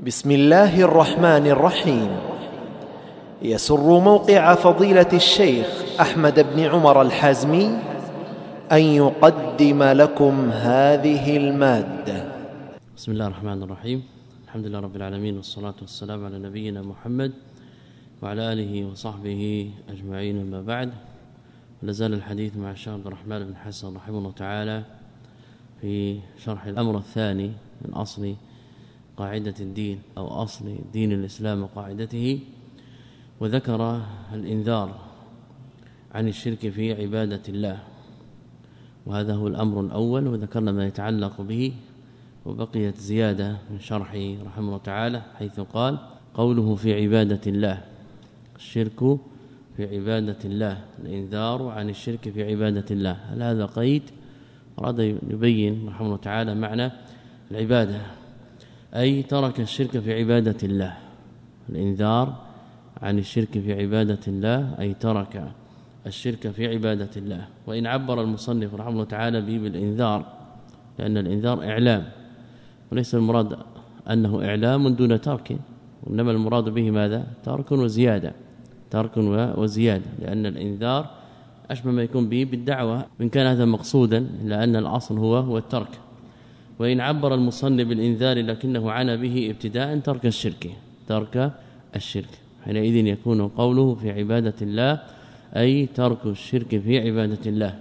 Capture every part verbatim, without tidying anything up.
بسم الله الرحمن الرحيم. يسر موقع فضيلة الشيخ أحمد بن عمر الحازمي أن يقدم لكم هذه المادة. بسم الله الرحمن الرحيم. الحمد لله رب العالمين، والصلاة والسلام على نبينا محمد وعلى آله وصحبه أجمعين، أما بعد. لازال الحديث مع الشيخ عبد الرحمن بن حسن رحمه الله تعالى في شرح الأمر الثاني من أصل قاعدة الدين أو أصل دين الإسلام وقاعدته، وذكر الإنذار عن الشرك في عبادة الله، وهذا هو الأمر الأول، وذكرنا ما يتعلق به، وبقيت زيادة من شرحه رحمه الله تعالى حيث قال قوله في عبادة الله، الشرك في عبادة الله، الإنذار عن الشرك في عبادة الله. هل هذا قيد؟ أراد يبين رحمه الله تعالى معنى العبادة، أي ترك الشرك في عبادة الله. الإنذار عن الشرك في عبادة الله أي ترك الشرك في عبادة الله. وإن عبر المصنف رحمه الله تعالى به بالإنذار، لأن الإنذار إعلام، وليس المراد أنه إعلام دون ترك، وإنما المراد به ماذا؟ ترك وزيادة، ترك وزيادة، لأن الإنذار أشبه ما يكون به بالدعوة، من كان هذا مقصودا، لأن الأصل هو هو الترك. وإن عبر المصنف بالإنذار لكنه عنى به ابتداء ترك الشرك، ترك الشرك، حينئذ يكون قوله في عبادة الله أي ترك الشرك في عبادة الله.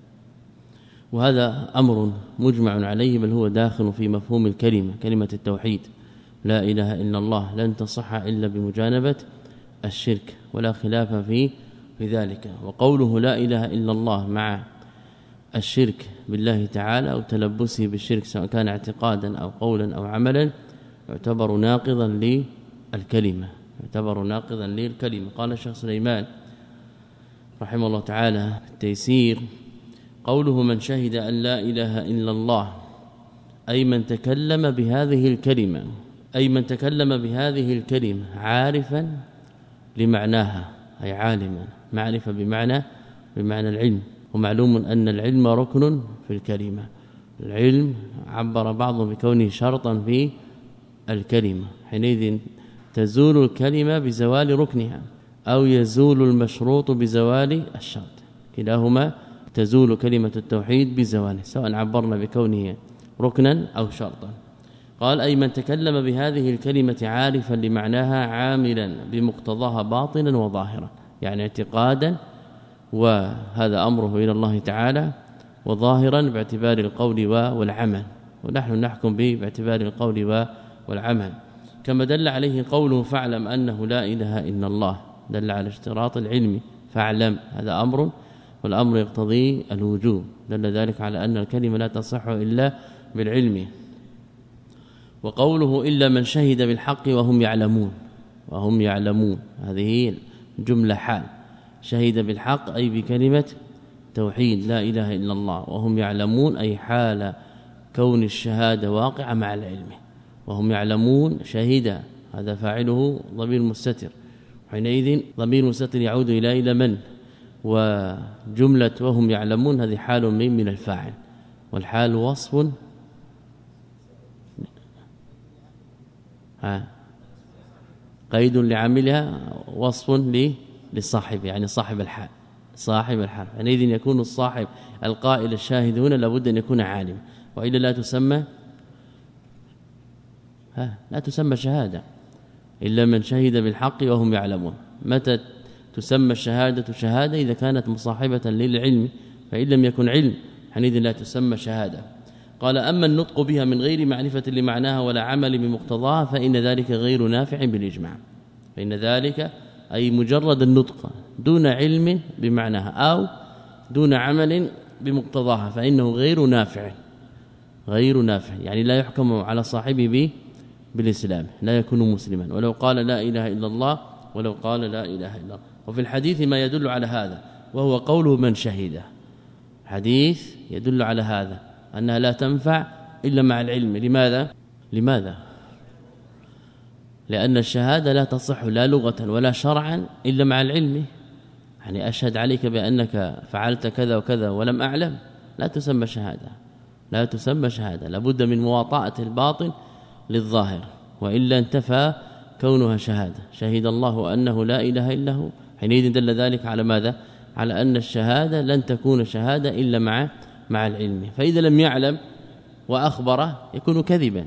وهذا أمر مجمع عليه، بل هو داخل في مفهوم الكلمة، كلمة التوحيد، لا إله إلا الله، لن تصح إلا بمجانبة الشرك، ولا خلاف في في ذلك. وقوله لا إله إلا الله مع الشرك بالله تعالى أو تلبسه بالشرك، سواء كان اعتقادا أو قولا أو عملا، يعتبر ناقضا للكلمة، يعتبر ناقضا للكلمة. قال الشيخ سليمان رحمه الله تعالى التيسير: قوله من شهد أن لا إله إلا الله أي من تكلم بهذه الكلمة، أي من تكلم بهذه الكلمة عارفا لمعناها، أي عالما، معرفة بمعنى بمعنى العلم. ومعلوم أن العلم ركن في الكلمة، العلم عبر بعضهم بكونه شرطا في الكلمة، حينئذ تزول الكلمة بزوال ركنها، أو يزول المشروط بزوال الشرط، كلاهما تزول كلمة التوحيد بزواله، سواء عبرنا بكونه ركنا أو شرطا. قال أي من تكلم بهذه الكلمة عارفا لمعناها عاملا بمقتضاها باطنا وظاهرا، يعني اعتقادا، وهذا أمره إلى الله تعالى، وظاهرا باعتبار القول والعمل، ونحن نحكم به باعتبار القول والعمل. كما دل عليه قوله فاعلم أنه لا إله إلا الله، دل على اشتراط العلم، فاعلم، هذا أمر، والأمر يقتضي الوجوب، دل ذلك على أن الكلمة لا تصح إلا بالعلم. وقوله إلا من شهد بالحق وهم يعلمون، وهم يعلمون، هذه جملة حال، شهد بالحق أي بكلمة توحيد لا إله إلا الله، وهم يعلمون أي حال كون الشهادة واقعة مع العلم. وهم يعلمون شهد، هذا فاعله ضمير مستتر، حينئذ ضمير مستتر يعود إلى إلى من، وجملة وهم يعلمون هذه حال من من الفاعل، والحال وصف ها قيد لعاملها، وصف لي للصاحب، يعني صاحب الحال، صاحب الحال، حينئذ يكون الصاحب القائل الشاهد هنا لابد أن يكون عالم، وإلا لا تسمى ها لا تسمى شهادة. إلا من شهد بالحق وهم يعلمون، متى تسمى الشهادة شهادة؟ إذا كانت مصاحبة للعلم، فإن لم يكن علم حينئذ لا تسمى شهادة. قال أما النطق بها من غير معرفة لمعناها ولا عمل بمقتضاها فإن ذلك غير نافع بالإجماع، فإن ذلك أي مجرد النطق دون علم بمعناها أو دون عمل بمقتضاها فإنه غير نافع، غير نافع، يعني لا يحكم على صاحبه به بالإسلام، لا يكون مسلما ولو قال لا إله إلا الله، ولو قال لا إله إلا الله. وفي الحديث ما يدل على هذا، وهو قوله من شهد، حديث يدل على هذا، أنها لا تنفع إلا مع العلم. لماذا؟ لماذا؟ لأن الشهادة لا تصح لا لغة ولا شرعا إلا مع العلم، يعني أشهد عليك بأنك فعلت كذا وكذا ولم أعلم، لا تسمى شهادة، لا تسمى شهادة، لابد من مواطأة الباطن للظاهر، وإلا انتفى كونها شهادة. شهد الله أنه لا إله إلا هو، حينئذ دل ذلك على ماذا؟ على أن الشهادة لن تكون شهادة إلا مع مع العلم. فإذا لم يعلم وأخبره يكون كذبا،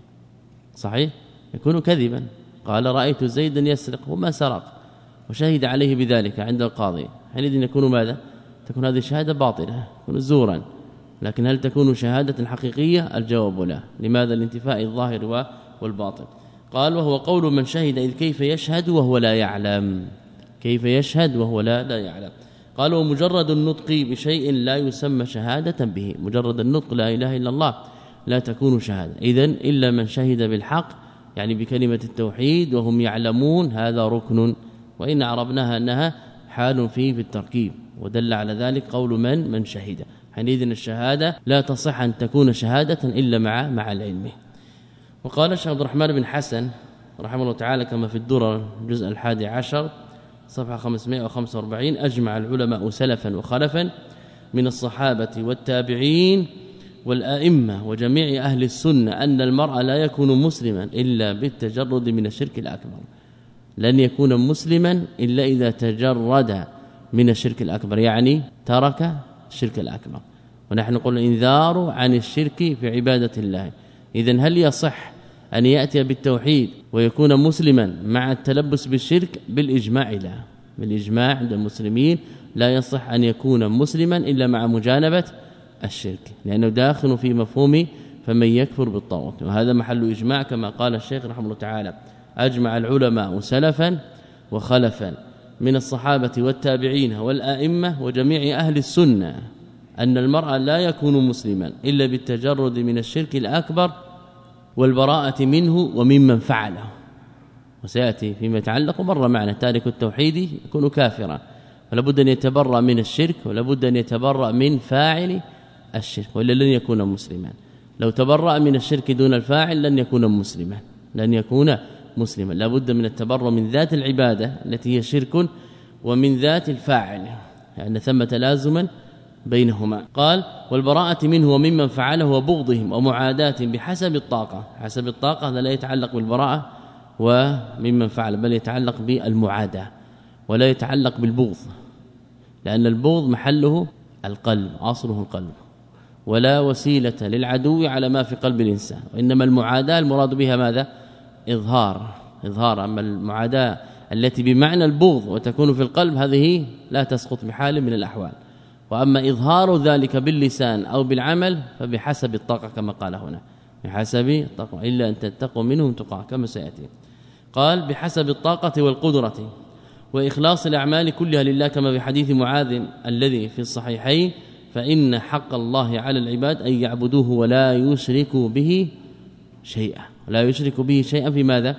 صحيح؟ يكون كذبا. قال رأيت زيدا يسرق وما سرق وشهد عليه بذلك عند القاضي، حينئذ يكون ماذا؟ تكون هذه الشهادة باطلة، تكون زورا. لكن هل تكون شهادة حقيقية؟ الجواب لا. لماذا؟ لانتفاء الظاهر والباطن. قال وهو قول من شهد، إذ كيف يشهد وهو لا يعلم؟ كيف يشهد وهو لا لا يعلم؟ قال ومجرد النطق بشيء لا يسمى شهادة به. مجرد النطق لا إله إلا الله لا تكون شهادة. إذن إلا من شهد بالحق، يعني بكلمة التوحيد وهم يعلمون، هذا ركن، وإن عربناها أنها حال فيه في التركيب، ودل على ذلك قول من من شهد. حينئذ الشهادة لا تصح أن تكون شهادة إلا مع مع العلم. وقال الشيخ عبد الرحمن بن حسن رحمه الله تعالى كما في الدرر الجزء الحادي عشر صفحة خمسمائة وخمسة وأربعين: أجمع العلماء سلفا وخلفا من الصحابة والتابعين والآئمة وجميع أهل السنة أن المرء لا يكون مسلما إلا بالتجرد من الشرك الأكبر. لن يكون مسلما إلا إذا تجرد من الشرك الأكبر، يعني ترك الشرك الأكبر. ونحن نقول الإنذار عن الشرك في عبادة الله. إذن هل يصح أن يأتي بالتوحيد ويكون مسلما مع التلبس بالشرك؟ بالإجماع لا، بالإجماع عند المسلمين لا يصح أن يكون مسلما إلا مع مجانبة الشرك، لأنه داخل في مفهوم فمن يكفر بالطاغوت، وهذا محل إجماع كما قال الشيخ رحمه الله تعالى: أجمع العلماء سلفا وخلفا من الصحابة والتابعين والآئمة وجميع أهل السنة أن المرء لا يكون مسلما إلا بالتجرد من الشرك الأكبر والبراءة منه وممن فعله. وسيأتي فيما يتعلق مر معنا تارك التوحيد يكون كافرا، فلا بد أن يتبرأ من الشرك ولا بد أن يتبرأ من فاعل الشرك، وإلا لن يكون مسلما. لو تبرأ من الشرك دون الفاعل لن يكون مسلما، لن يكون مسلما. لا بد من التبرؤ من ذات العبادة التي هي شرك ومن ذات الفاعل، لأن ثم تلازما بينهما. قال: والبراءة منه وممن فعله وبغضهم ومعاداة بحسب الطاقة. حسب الطاقة هذا لا يتعلق بالبراءة وممن فعل، بل يتعلق بالمعاداة ولا يتعلق بالبغض، لأن البغض محله القلب، أصله القلب، ولا وسيلة للعدو على ما في قلب الإنسان. وإنما المعاداة المراد بها ماذا؟ إظهار إظهار أما المعاداة التي بمعنى البغض وتكون في القلب هذه لا تسقط بحال من الأحوال. وأما إظهار ذلك باللسان أو بالعمل فبحسب الطاقة كما قال هنا، بحسب الطاقة، إلا أن تتقوا منهم تقى كما سيأتي. قال: بحسب الطاقة والقدرة وإخلاص الأعمال كلها لله، كما في حديث معاذ الذي في الصحيحين: فإن حق الله على العباد أن يعبدوه ولا يشركوا به شيئا. ولا يشركوا به شيئا في ماذا؟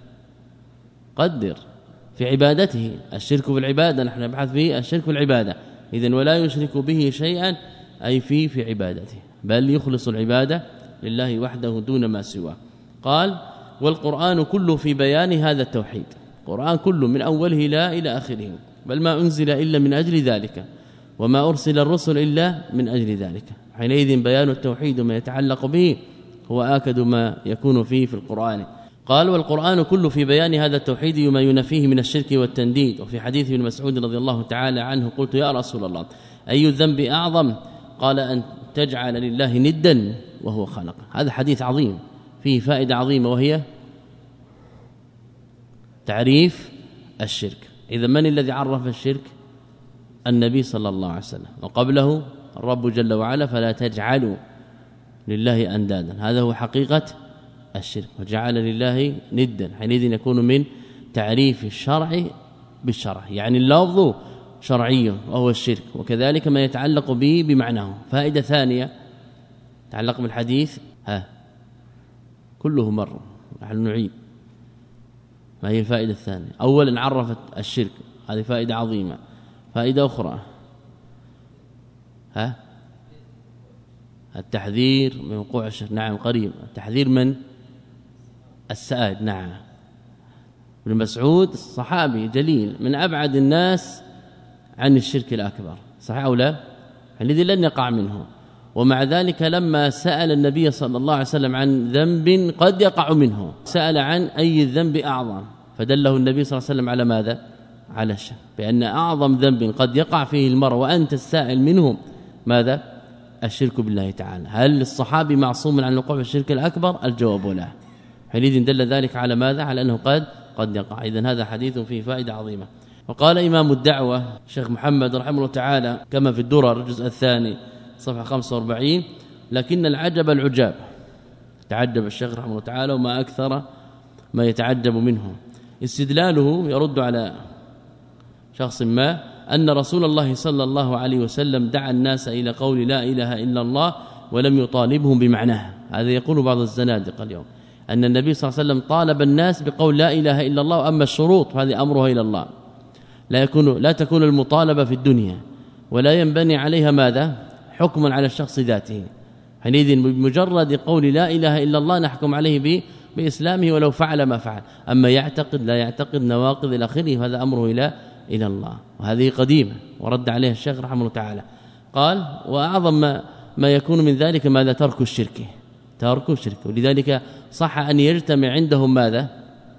قدر في عبادته. الشرك في العبادة، نحن نبحث فيه الشرك في العبادة، إذن ولا يشرك به شيئا أي في في عبادته، بل يخلص العبادة لله وحده دون ما سواه. قال: والقرآن كله في بيان هذا التوحيد. القرآن كله من أوله لا إلى آخره، بل ما أنزل إلا من أجل ذلك، وما أرسل الرسل إلا من أجل ذلك. حينئذ بيان التوحيد وما يتعلق به هو آكد ما يكون فيه في القرآن. قال: والقرآن كله في بيان هذا التوحيد وما ينفيه من الشرك والتنديد. وفي حديث ابن مسعود رضي الله تعالى عنه: قلت يا رسول الله أي الذنب أعظم؟ قال: أن تجعل لله ندا وهو خلق. هذا حديث عظيم فيه فائدة عظيمة، وهي تعريف الشرك. إذا من الذي عرف الشرك؟ النبي صلى الله عليه وسلم، وقبله الرب جل وعلا: فلا تجعلوا لله أندادا. هذا هو حقيقة الشرك، وجعل لله ندا. حينئذ يكون من تعريف الشرع بالشرع، يعني اللفظ شرعي وهو الشرك، وكذلك ما يتعلق به بمعناه. فائدة ثانية تعلق بالحديث، ها كله مر، نحن نعيد. ما هي الفائدة الثانية؟ أولا عرفت الشرك، هذه فائدة عظيمة. فائدة أخرى، ها التحذير من وقوع الشرك. نعم قريب. التحذير من السائد. نعم. ابن مسعود صحابي جليل من أبعد الناس عن الشرك الأكبر، صحيح أو لا؟ الذي لن يقع منه. ومع ذلك لما سأل النبي صلى الله عليه وسلم عن ذنب قد يقع منه سأل عن أي الذنب أعظم فدله النبي صلى الله عليه وسلم على ماذا؟ على الشرك، بأن أعظم ذنب قد يقع فيه المرء وأنت السائل منه ماذا؟ الشرك بالله تعالى. هل الصحابي معصوم عن الوقوع في الشرك الأكبر؟ الجواب لا. حينئذ دل ذلك على ماذا؟ على أنه قد قد يقع. إذن هذا حديث فيه فائدة عظيمة. وقال إمام الدعوة الشيخ محمد رحمه الله تعالى كما في الدرر الجزء الثاني صفحة خمسة وأربعين: لكن العجب العجاب، تعجب الشيخ رحمه الله تعالى وما أكثر ما يتعجب منه. استدلاله يرد على شخص ما أن رسول الله صلى الله عليه وسلم دعا الناس إلى قول لا إله إلا الله ولم يطالبهم بمعناها. هذا يقول بعض الزنادقة اليوم أن النبي صلى الله عليه وسلم طالب الناس بقول لا إله إلا الله، وأما الشروط هذه أمرها إلى الله، لا يكون لا تكون المطالبة في الدنيا ولا ينبني عليها ماذا؟ حكما على الشخص ذاته. حينئذ بمجرد قول لا إله إلا الله نحكم عليه بإسلامه ولو فعل ما فعل، أما يعتقد لا يعتقد نواقض إلى آخره هذا أمره إلى إلى الله. وهذه قديمة ورد عليها الشيخ رحمه الله تعالى، قال وأعظم ما, ما يكون من ذلك ماذا؟ ترك الشرك، ترك الشرك. ولذلك صح أن يجتمع عندهم ماذا؟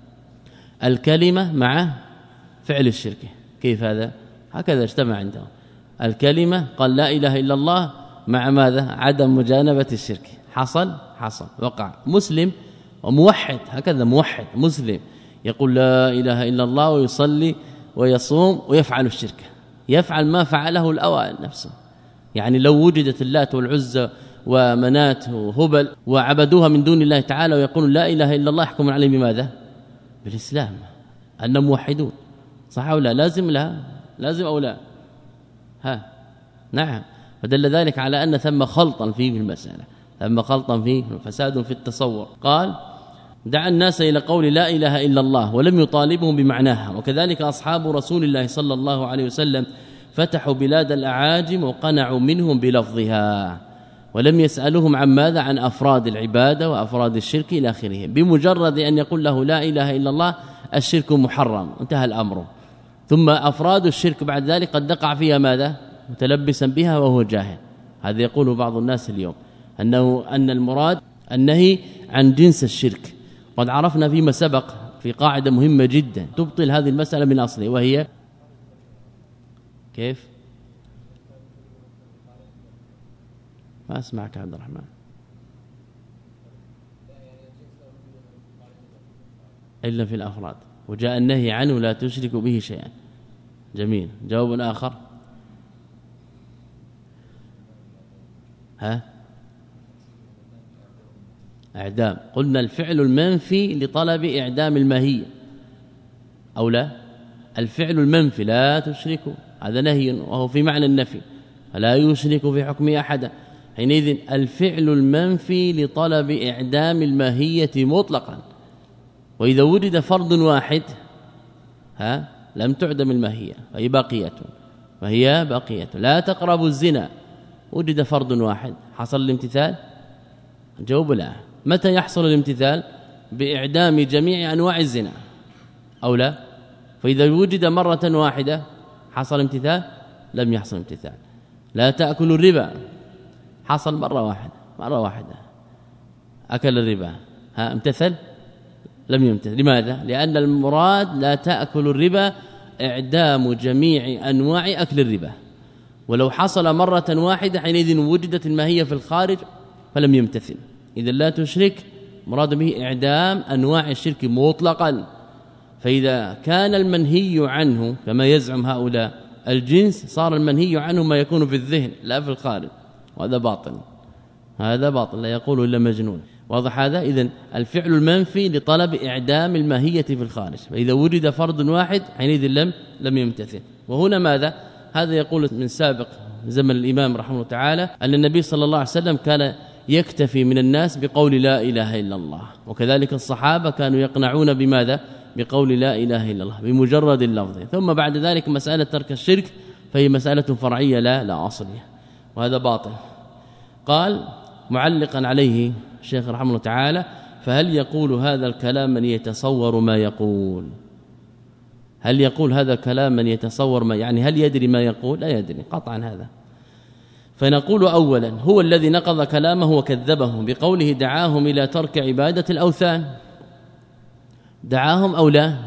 الكلمة مع فعل الشرك. كيف هذا؟ هكذا اجتمع عندهم الكلمة، قال لا إله إلا الله مع ماذا؟ عدم مجانبة الشرك. حصل حصل وقع مسلم وموحد، هكذا موحد مسلم يقول لا إله إلا الله ويصلي ويصوم ويفعل الشرك، يفعل ما فعله الأوائل نفسه. يعني لو وجدت اللات والعزى ومنات وهبل وعبدوها من دون الله تعالى ويقولون لا إله إلا الله يحكم عليهم بماذا؟ بالإسلام، أنهم موحدون. صح أو لا؟ لازم لها لازم أو لا؟ ها نعم. فدل ذلك على أن ثم خلطا فيه المسألة، ثم خلطا فيه فساد في التصور. قال دعا الناس إلى قول لا إله إلا الله ولم يطالبهم بمعناها. وكذلك أصحاب رسول الله صلى الله عليه وسلم فتحوا بلاد الأعاجم وقنعوا منهم بلفظها ولم يسألهم عن ماذا؟ عن أفراد العبادة وأفراد الشرك إلى آخره. بمجرد أن يقول له لا إله إلا الله الشرك محرم، انتهى الأمر. ثم أفراد الشرك بعد ذلك قد يقع فيها ماذا؟ متلبسا بها وهو جاهل. هذا يقوله بعض الناس اليوم أنه أن المراد النهي عن جنس الشرك. قد عرفنا فيما سبق في قاعدة مهمة جدا تبطل هذه المسألة من أصله، وهي كيف؟ ما أسمعك عبد الرحمن. إلا في الأفراد، وجاء النهي عنه لا تشرك به شيئا. جميل. جواب آخر. ها اعدام، قلنا الفعل المنفي لطلب اعدام الماهيه او لا؟ الفعل المنفي لا تشركوا هذا نهي وهو في معنى النفي، فلا يشرك في حكم احد. حينئذ الفعل المنفي لطلب اعدام الماهيه مطلقا. واذا وجد فرد واحد ها لم تعدم الماهيه فهي باقيه، وهي باقيه. لا تقربوا الزنا، وجد فرد واحد، حصل الامتثال؟ جواب لا. متى يحصل الامتثال؟ بإعدام جميع أنواع الزنا أو لا؟ فإذا وجد مرة واحدة حصل امتثال؟ لم يحصل امتثال. لا تأكل الربا، حصل مرة واحدة مرة واحدة أكل الربا، ها امتثل؟ لم يمتثل. لماذا؟ لأن المراد لا تأكل الربا إعدام جميع أنواع أكل الربا. ولو حصل مرة واحدة حينئذ وجدت الماهية في الخارج فلم يمتثل. إذا لا تشرك مراد به إعدام أنواع الشرك مطلقا. فإذا كان المنهي عنه كما يزعم هؤلاء الجنس، صار المنهي عنه ما يكون في الذهن لا في الخارج، وهذا باطل، هذا باطل لا يقوله إلا مجنون. واضح هذا؟ إذن الفعل المنفي لطلب إعدام الماهية في الخارج، فإذا وجد فرد واحد حينئذ لم لم يمتثل. وهنا ماذا؟ هذا يقول من سابق زمن الإمام رحمه الله تعالى أن النبي صلى الله عليه وسلم كان يكتفي من الناس بقول لا إله إلا الله، وكذلك الصحابة كانوا يقنعون بماذا؟ بقول لا إله إلا الله بمجرد اللفظ. ثم بعد ذلك مسألة ترك الشرك فهي مسألة فرعية لا لا أصلية، وهذا باطل. قال معلقا عليه الشيخ رحمه الله تعالى: فهل يقول هذا الكلام من يتصور ما يقول؟ هل يقول هذا كلام من يتصور ما يعني هل يدري ما يقول؟ لا يدري قطعا هذا. فنقول اولا هو الذي نقض كلامه وكذبه بقوله دعاهم إلى ترك عبادة الأوثان. دعاهم أو لا؟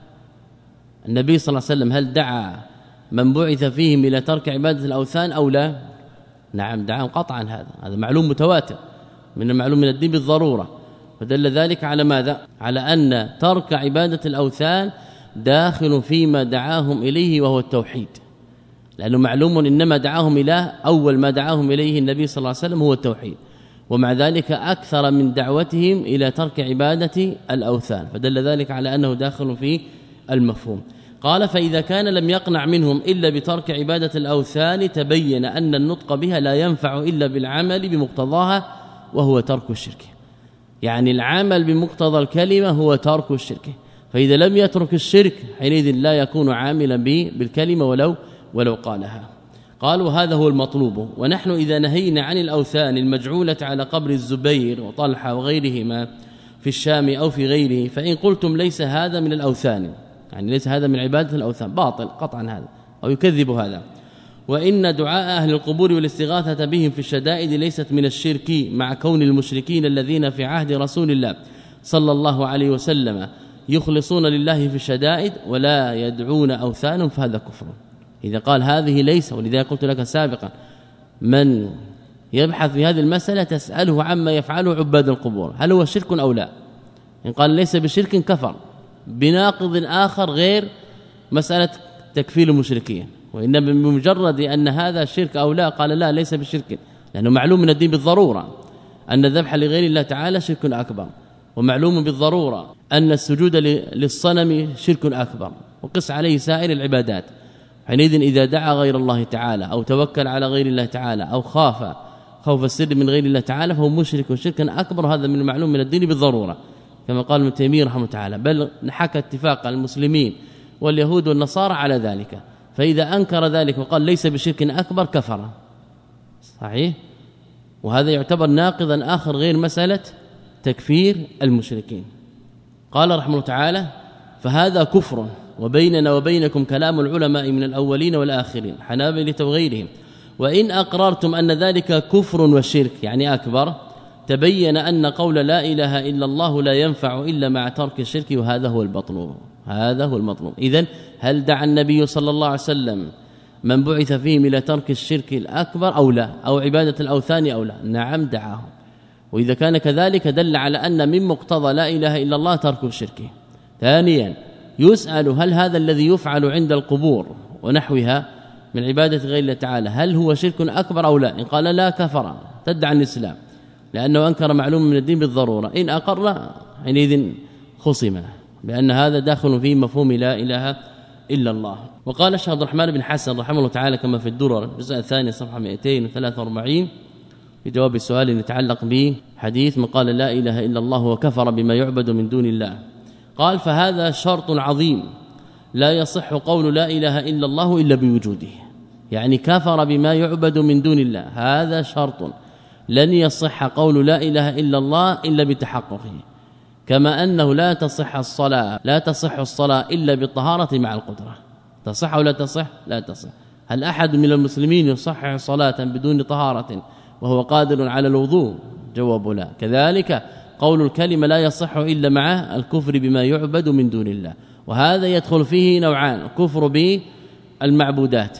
النبي صلى الله عليه وسلم هل دعا من بعث فيهم إلى ترك عبادة الأوثان أو لا؟ نعم دعاهم قطعا. هذا هذا معلوم متواتر من المعلوم من الدين بالضرورة. فدل ذلك على ماذا؟ على أن ترك عبادة الأوثان داخل فيما دعاهم إليه وهو التوحيد، لأنه معلوم إنما دعاهم إلى أول ما دعاهم إليه النبي صلى الله عليه وسلم هو التوحيد، ومع ذلك أكثر من دعوتهم إلى ترك عبادة الأوثان، فدل ذلك على أنه داخل في المفهوم. قال فإذا كان لم يقنع منهم إلا بترك عبادة الأوثان تبين أن النطق بها لا ينفع إلا بالعمل بمقتضاها وهو ترك الشرك. يعني العمل بمقتضى الكلمة هو ترك الشرك، فإذا لم يترك الشرك حينئذ لا يكون عاملا به بالكلمة ولو ولو قالها. قالوا هذا هو المطلوب. ونحن إذا نهينا عن الأوثان المجعولة على قبر الزبير وطلحة وغيرهما في الشام أو في غيره، فإن قلتم ليس هذا من الأوثان، يعني ليس هذا من عبادة الأوثان، باطل قطعا هذا أو يكذب هذا. وإن دعاء أهل القبور والاستغاثة بهم في الشدائد ليست من الشرك، مع كون المشركين الذين في عهد رسول الله صلى الله عليه وسلم يخلصون لله في الشدائد ولا يدعون أوثانا، فهذا كفر. إذا قال هذه ليس، ولذا قلت لك سابقا من يبحث في هذه المسألة تسأله عما يفعله عباد القبور هل هو شرك أو لا. إن قال ليس بشرك كفر بناقض آخر غير مسألة تكفير المشركين، وإنما بمجرد أن هذا شرك أو لا قال لا ليس بشرك، لأنه معلوم من الدين بالضرورة أن الذبح لغير الله تعالى شرك أكبر، ومعلوم بالضرورة أن السجود للصنم شرك أكبر، وقس عليه سائر العبادات. حينئذ إذا دعا غير الله تعالى أو توكل على غير الله تعالى أو خاف خوف السر من غير الله تعالى فهو مشرك وشركا أكبر، هذا من المعلوم من الدين بالضرورة كما قال ابن تيمية رحمه الله تعالى، بل حكى اتفاق المسلمين واليهود والنصارى على ذلك. فإذا أنكر ذلك وقال ليس بشرك أكبر كفر، صحيح، وهذا يعتبر ناقضا آخر غير مسألة تكفير المشركين. قال رحمه الله تعالى فهذا كفر، وبيننا وبينكم كلام العلماء من الأولين والآخرين حنابلة وغيرهم، وإن أقررتم أن ذلك كفر وشرك يعني أكبر تبين أن قول لا إله إلا الله لا ينفع إلا مع ترك الشرك، وهذا هو المطلوب. هذا هو المطلوب. إذن هل دعا النبي صلى الله عليه وسلم من بعث فيهم إلى ترك الشرك الأكبر أو لا، أو عبادة الأوثان أو لا؟ نعم دعاهم. وإذا كان كذلك دل على أن من مقتضى لا إله إلا الله ترك الشرك. ثانيا يسأل هل هذا الذي يفعل عند القبور ونحوها من عبادة غير الله تعالى هل هو شرك أكبر أو لا؟ إن قال لا كفر تدعى الإسلام، لأنه أنكر معلوم من الدين بالضرورة. إن أقر حينئذ خصم بأن هذا داخل في مفهوم لا إله إلا الله. وقال الشيخ عبد الرحمن بن حسن رحمه الله تعالى كما في الدرر الجزء الثاني صفحة مئتين وثلاثة وأربعين في جواب السؤال يتعلق به حديث من قال لا إله إلا الله وكفر بما يعبد من دون الله، قال فهذا شرط عظيم لا يصح قول لا إله إلا الله إلا بوجوده، يعني كفر بما يعبد من دون الله، هذا شرط لن يصح قول لا إله إلا الله إلا بتحققه، كما أنه لا تصح الصلاة لا تصح الصلاة إلا بالطهارة مع القدرة. تصح ولا تصح؟ لا تصح. هل أحد من المسلمين يصحح صلاة بدون طهارة وهو قادر على الوضوء؟ جواب لا. كذلك قول الكلمة لا يصح إلا مع الكفر بما يعبد من دون الله، وهذا يدخل فيه نوعان: كفر بالمعبودات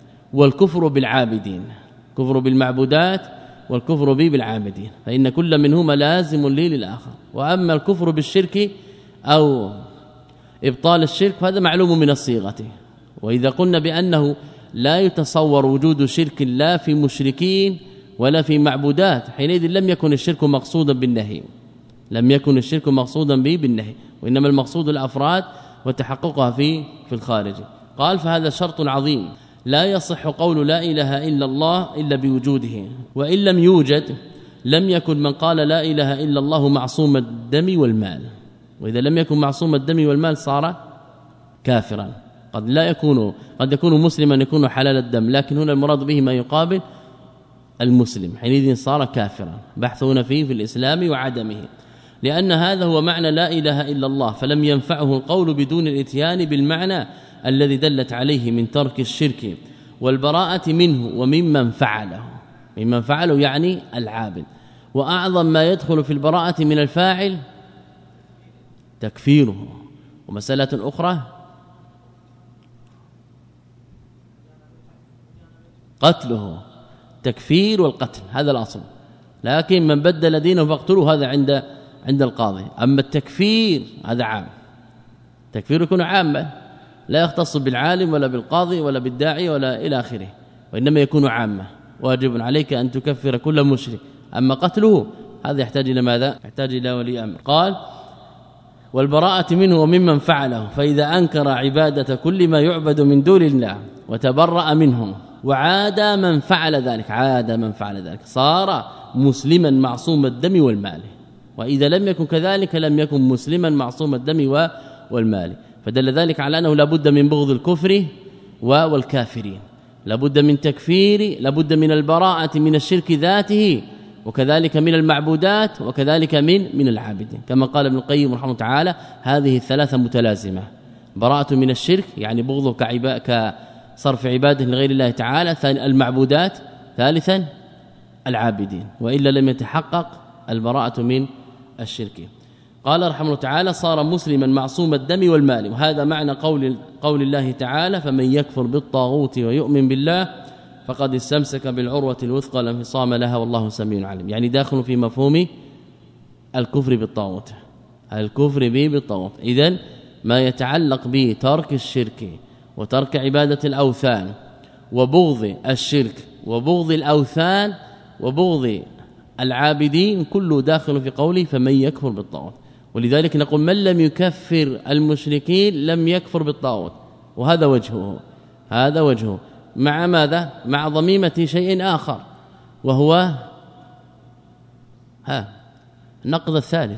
والكفر بالعابدين، كفر بالمعبودات والكفر به بالعابدين، فإن كل منهما لازم لي للآخر. وأما الكفر بالشرك أو إبطال الشرك فهذا معلوم من الصيغة. وإذا قلنا بأنه لا يتصور وجود شرك لا في مشركين ولا في معبودات حينئذ لم يكن الشرك مقصودا بالنهي، لم يكن الشرك مقصودا به بالنهي، وإنما المقصود الأفراد وتحققها في في الخارج. قال فهذا شرط عظيم لا يصح قول لا إله إلا الله إلا بوجوده، وإن لم يوجد لم يكن من قال لا إله إلا الله معصوم الدم والمال، وإذا لم يكن معصوم الدم والمال صار كافرا. قد لا يكون قد يكون مسلما يكون حلال الدم، لكن هنا المراد به ما يقابل المسلم، حينئذ صار كافرا. بحثون فيه في الإسلام وعدمه، لأن هذا هو معنى لا إله إلا الله، فلم ينفعه القول بدون الاتيان بالمعنى الذي دلت عليه من ترك الشرك والبراءة منه وممن فعله. ممن فعله يعني العابد. وأعظم ما يدخل في البراءة من الفاعل تكفيره. ومسألة أخرى قتله، تكفير والقتل هذا الأصل، لكن من بدل دينه فاقتلوا هذا عند عند القاضي. أما التكفير هذا عام، تكفير يكون عاما لا يختص بالعالم ولا بالقاضي ولا بالداعي ولا إلى آخره، وإنما يكون عاما، واجب عليك أن تكفر كل مشرك. أما قتله هذا يحتاج إلى ماذا؟ يحتاج إلى ولي أمر. قال والبراءة منه وممن فعله، فإذا أنكر عبادة كل ما يعبد من دون الله وتبرأ منهم وعاد من فعل ذلك، عاد من فعل ذلك صار مسلما معصوم الدم والمال. وإذا لم يكن كذلك لم يكن مسلما معصوم الدم والمال. فدل ذلك على أنه لابد من بغض الكفر والكافرين، لابد من تكفير، لابد من البراءة من الشرك ذاته، وكذلك من المعبودات، وكذلك من من العابدين. كما قال ابن القيم رحمه الله تعالى هذه الثلاثه متلازمه: براءة من الشرك يعني بغضه كعباء كصرف عباده لغير الله تعالى، ثاني المعبودات، ثالثا العابدين، وإلا لم يتحقق البراءة من الشرك. قال رحمه الله تعالى صار مسلما معصوم الدم والمال. وهذا معنى قول قول الله تعالى فمن يكفر بالطاغوت ويؤمن بالله فقد استمسك بالعروة الوثقى لا انفصام لها والله سميع عليم. يعني داخل في مفهوم الكفر بالطاغوت، الكفر به بالطاغوت. اذن ما يتعلق بترك الشرك وترك عبادة الأوثان وبغض الشرك وبغض الأوثان وبغض العابدين كله داخل في قوله فمن يكفر بالطاغوت. ولذلك نقول من لم يكفر المشركين لم يكفر بالطاغوت، وهذا وجهه، هذا وجهه، مع ماذا؟ مع ضميمة شيء آخر وهو ها النقض الثالث،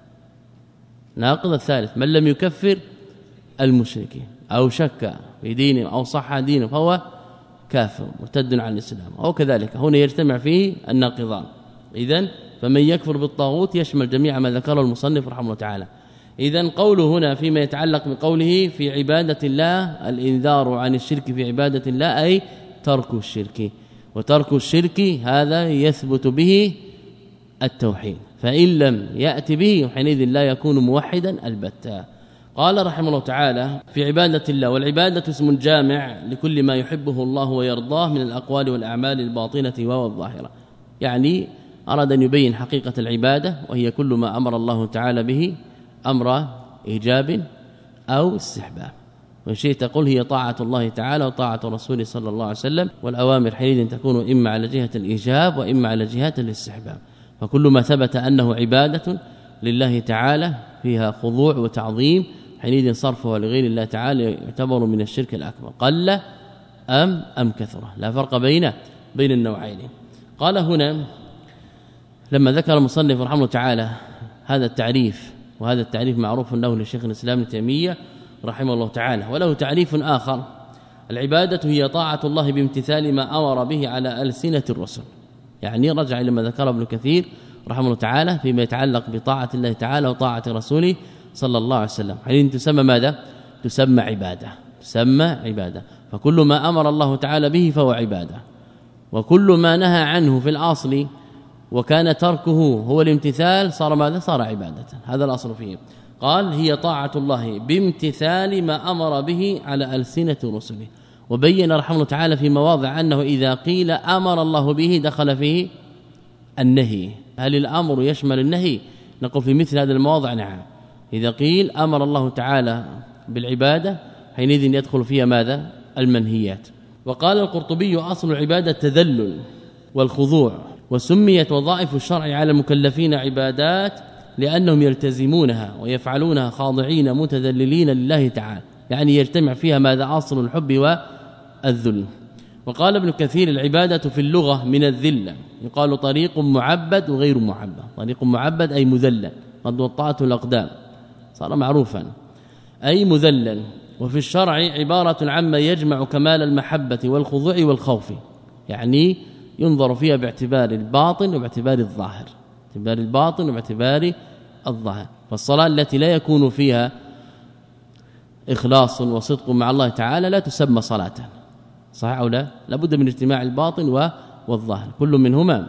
ناقض الثالث من لم يكفر المشركين أو شك في دينه أو صح دينه فهو كافر مرتد عن الإسلام، أو كذلك هنا يجتمع فيه الناقضان. إذن فمن يكفر بالطاغوت يشمل جميع ما ذكره المصنف رحمه الله تعالى. إذن قوله هنا فيما يتعلق بقوله في عبادة الله الإنذار عن الشرك في عبادة الله أي ترك الشرك، وترك الشرك هذا يثبت به التوحيد، فإن لم يأتي به حينئذ لا يكون موحدا البتة. قال رحمه الله تعالى في عبادة الله، والعبادة اسم جامع لكل ما يحبه الله ويرضاه من الأقوال والأعمال الباطنة والظاهرة. يعني أراد أن يبين حقيقة العبادة، وهي كل ما أمر الله تعالى به أمر إيجاب أو استحباب، وشيء تقول هي طاعة الله تعالى وطاعة رسوله صلى الله عليه وسلم، والأوامر حينئذ تكون إما على جهة الإيجاب وإما على جهة الاستحباب. فكل ما ثبت أنه عبادة لله تعالى فيها خضوع وتعظيم حينئذ صرفها لغير الله تعالى يعتبر من الشرك الأكبر، قل أم أم كثرة، لا فرق بين بين النوعين. قال هنا لما ذكر المصنف رحمه الله تعالى هذا التعريف، وهذا التعريف معروف له للشيخ الإسلام ابن تيمية رحمه الله تعالى، وله تعريف آخر: العبادة هي طاعة الله بامتثال ما أمر به على ألسنة الرسل. يعني رجع إلى ما ذكره ابن كثير رحمه الله تعالى فيما يتعلق بطاعة الله تعالى وطاعة رسوله صلى الله عليه وسلم، حين تسمى ماذا؟ تسمى عبادة، تسمى عبادة. فكل ما أمر الله تعالى به فهو عبادة، وكل ما نهى عنه في الأصل وكان تركه هو الامتثال صار ماذا؟ صار عبادة. هذا الأصل فيه. قال هي طاعة الله بامتثال ما أمر به على ألسنة رسله. وبين رحمه الله تعالى في مواضع أنه إذا قيل أمر الله به دخل فيه النهي. هل الأمر يشمل النهي؟ نقول في مثل هذه المواضع نعم، إذا قيل أمر الله تعالى بالعبادة حينئذ يدخل فيها ماذا؟ المنهيات. وقال القرطبي أصل العبادة التذلل والخضوع، وسميت وظائف الشرع على المكلفين عبادات لأنهم يلتزمونها ويفعلونها خاضعين متذللين لله تعالى، يعني يجتمع فيها ماذا؟ أصل الحب والذل. وقال ابن كثير العبادة في اللغة من الذلة، يقال طريق معبد وغير معبد. طريق معبد أي مذلل، قد وطأته الأقدام صار معروفا أي مذلل. وفي الشرع عبارة عما يجمع كمال المحبة والخضوع والخوف، يعني ينظر فيها باعتبار الباطن وباعتبار الظاهر، باعتبار الباطن وباعتبار الظاهر. فالصلاة التي لا يكون فيها إخلاص وصدق مع الله تعالى لا تسمى صلاة، صحيح أو لا؟ لابد من اجتماع الباطن والظاهر كل منهما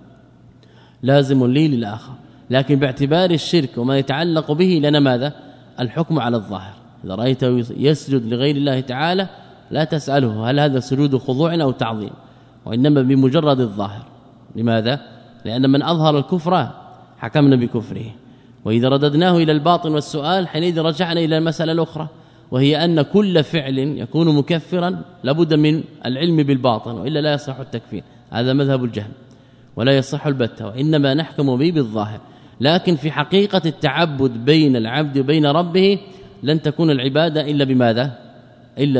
لازم لي للآخر، لكن باعتبار الشرك وما يتعلق به لنا ماذا؟ الحكم على الظاهر. إذا رأيته يسجد لغير الله تعالى لا تسأله هل هذا سجود خضوع أو تعظيم، وإنما بمجرد الظاهر. لماذا؟ لأن من أظهر الكفر حكمنا بكفره، وإذا رددناه إلى الباطن والسؤال حينئذ رجعنا إلى المسألة الأخرى، وهي أن كل فعل يكون مكفرا لابد من العلم بالباطن، وإلا لا يصح التكفير. هذا مذهب الجهم ولا يصح البتة، وإنما نحكم به بالظاهر. لكن في حقيقة التعبد بين العبد وبين ربه لن تكون العبادة إلا بماذا؟ إلا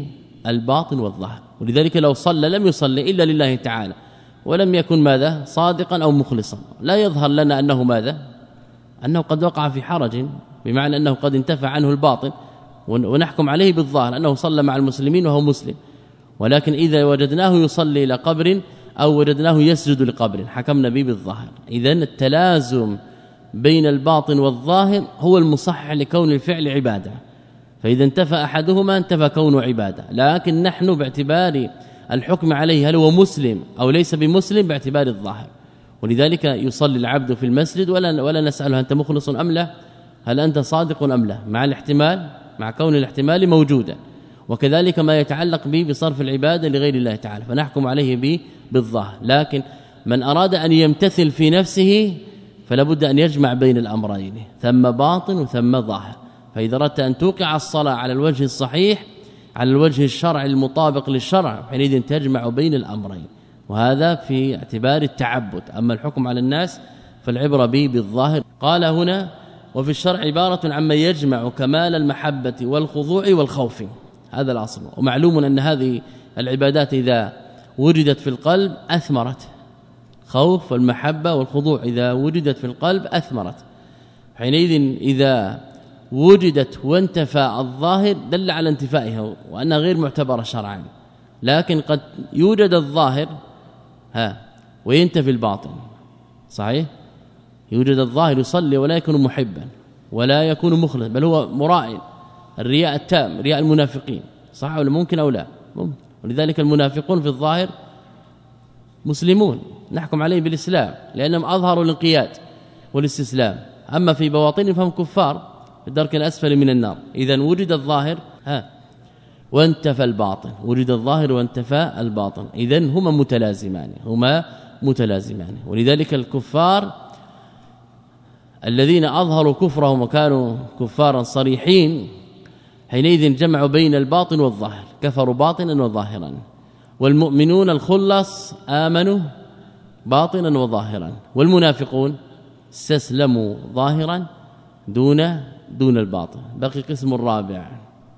بالباطن والظاهر. ولذلك لو صلى لم يصلي إلا لله تعالى ولم يكن ماذا؟ صادقا أو مخلصا، لا يظهر لنا أنه ماذا؟ أنه قد وقع في حرج، بمعنى أنه قد انتفى عنه الباطن، ونحكم عليه بالظاهر أنه صلى مع المسلمين وهو مسلم. ولكن إذا وجدناه يصلي إلى قبر أو وجدناه يسجد لقبر حكمنا به بالظاهر. إذن التلازم بين الباطن والظاهر هو المصحح لكون الفعل عبادة، فإذا انتفى أحدهما انتفى كونه عبادة. لكن نحن باعتبار الحكم عليه هل هو مسلم أو ليس بمسلم باعتبار الظاهر، ولذلك يصلي العبد في المسجد ولا ولا نسأله أنت مخلص أم لا، هل أنت صادق أم لا، مع الاحتمال، مع كون الاحتمال موجودا. وكذلك ما يتعلق به بصرف العبادة لغير الله تعالى فنحكم عليه به بالظاهر. لكن من أراد أن يمتثل في نفسه فلا بد أن يجمع بين الأمرين، ثم باطن وثم ظاهر. فإذا أردت أن توقع الصلاة على الوجه الصحيح على الوجه الشرعي المطابق للشرع حينئذ تجمع بين الأمرين، وهذا في اعتبار التعبد. أما الحكم على الناس فالعبرة به بالظاهر. قال هنا وفي الشرع عبارة عما يجمع كمال المحبة والخضوع والخوف، هذا الأصل. ومعلوم أن هذه العبادات إذا وجدت في القلب أثمرت، خوف والمحبة والخضوع إذا وجدت في القلب أثمرت. حينئذ إذا وجدت وانتفى الظاهر دل على انتفائها وأنها غير معتبرة شرعا. لكن قد يوجد الظاهر ها وينتفي الباطن، صحيح؟ يوجد الظاهر يصلي ولا يكون محبا ولا يكون مخلص، بل هو مرائي، الرياء التام، رياء المنافقين، صح ولا ممكن أو لا؟ ممكن. ولذلك المنافقون في الظاهر مسلمون نحكم عليه بالإسلام لأنهم أظهروا الانقياد والاستسلام، أما في بواطنهم فهم كفار في الدرك الأسفل من النار. إذن وجد الظاهر ها وانتفى الباطن، وجد الظاهر وانتفى الباطن، إذن هما متلازمان هما متلازمان. ولذلك الكفار الذين أظهروا كفرهم وكانوا كفارا صريحين حينئذ جمعوا بين الباطن والظاهر، كفروا باطنا وظاهرا. والمؤمنون الخلص آمنوا باطنا وظاهرا، والمنافقون استسلموا ظاهرا دون دون الباطن. بقي قسم الرابع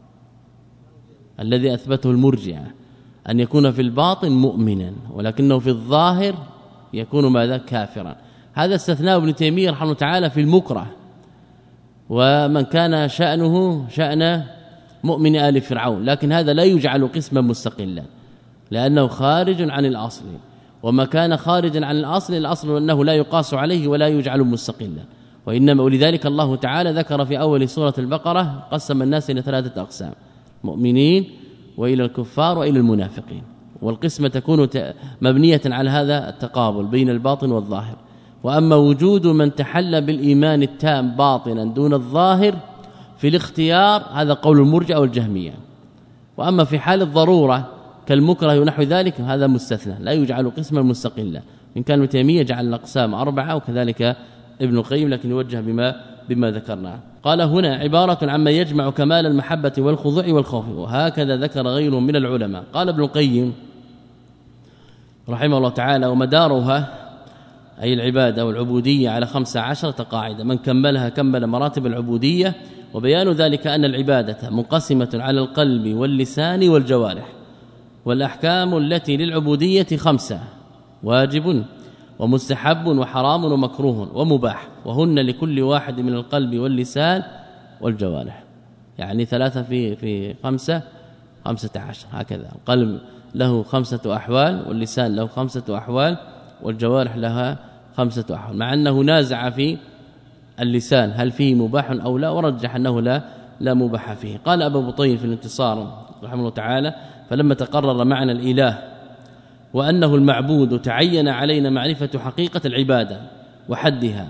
الذي أثبته المرجئة، أن يكون في الباطن مؤمنا ولكنه في الظاهر يكون ماذا؟ كافرا. هذا استثناء ابن تيمية رحمه تعالى في المكره، ومن كان شأنه شأن مؤمن آل فرعون، لكن هذا لا يجعل قسما مستقلا لأنه خارج عن الأصل، وما كان خارجا عن الأصل الأصل أنه لا يقاس عليه ولا يجعل مستقلا. وإنما ولذلك الله تعالى ذكر في أول سورة البقرة قسم الناس إلى ثلاثة أقسام، مؤمنين وإلى الكفار وإلى المنافقين، والقسمة تكون مبنية على هذا التقابل بين الباطن والظاهر. وأما وجود من تحلى بالإيمان التام باطنا دون الظاهر في الاختيار هذا قول المرجئة والجهمية. وأما في حال الضرورة كالمكره ونحو ذلك هذا مستثنى لا يجعل قسما مستقلا. إن كان ابن تيمية جعل الأقسام أربعة وكذلك ابن القيم، لكن يوجه بما بما ذكرنا. قال هنا عبارة عما يجمع كمال المحبة والخضوع والخوف، وهكذا ذكر غيره من العلماء. قال ابن القيم رحمه الله تعالى ومدارها أي العبادة والعبودية على خمسة عشرة قاعدة، من كملها كمل مراتب العبودية. وبيان ذلك أن العبادة منقسمة على القلب واللسان والجوارح، والأحكام التي للعبودية خمسة: واجب ومستحب وحرام ومكروه ومباح، وهن لكل واحد من القلب واللسان والجوارح، يعني ثلاثة في في خمسة خمسة عشر. هكذا القلب له خمسة أحوال، واللسان له خمسة أحوال، والجوارح لها خمسة أحوال، مع أنه نازع في اللسان هل فيه مباح أو لا، ورجح أنه لا لا مباح فيه. قال أبو بطين في الانتصار رحمه الله تعالى: فلما تقرر معنى الإله وأنه المعبود تعين علينا معرفة حقيقة العبادة وحدها،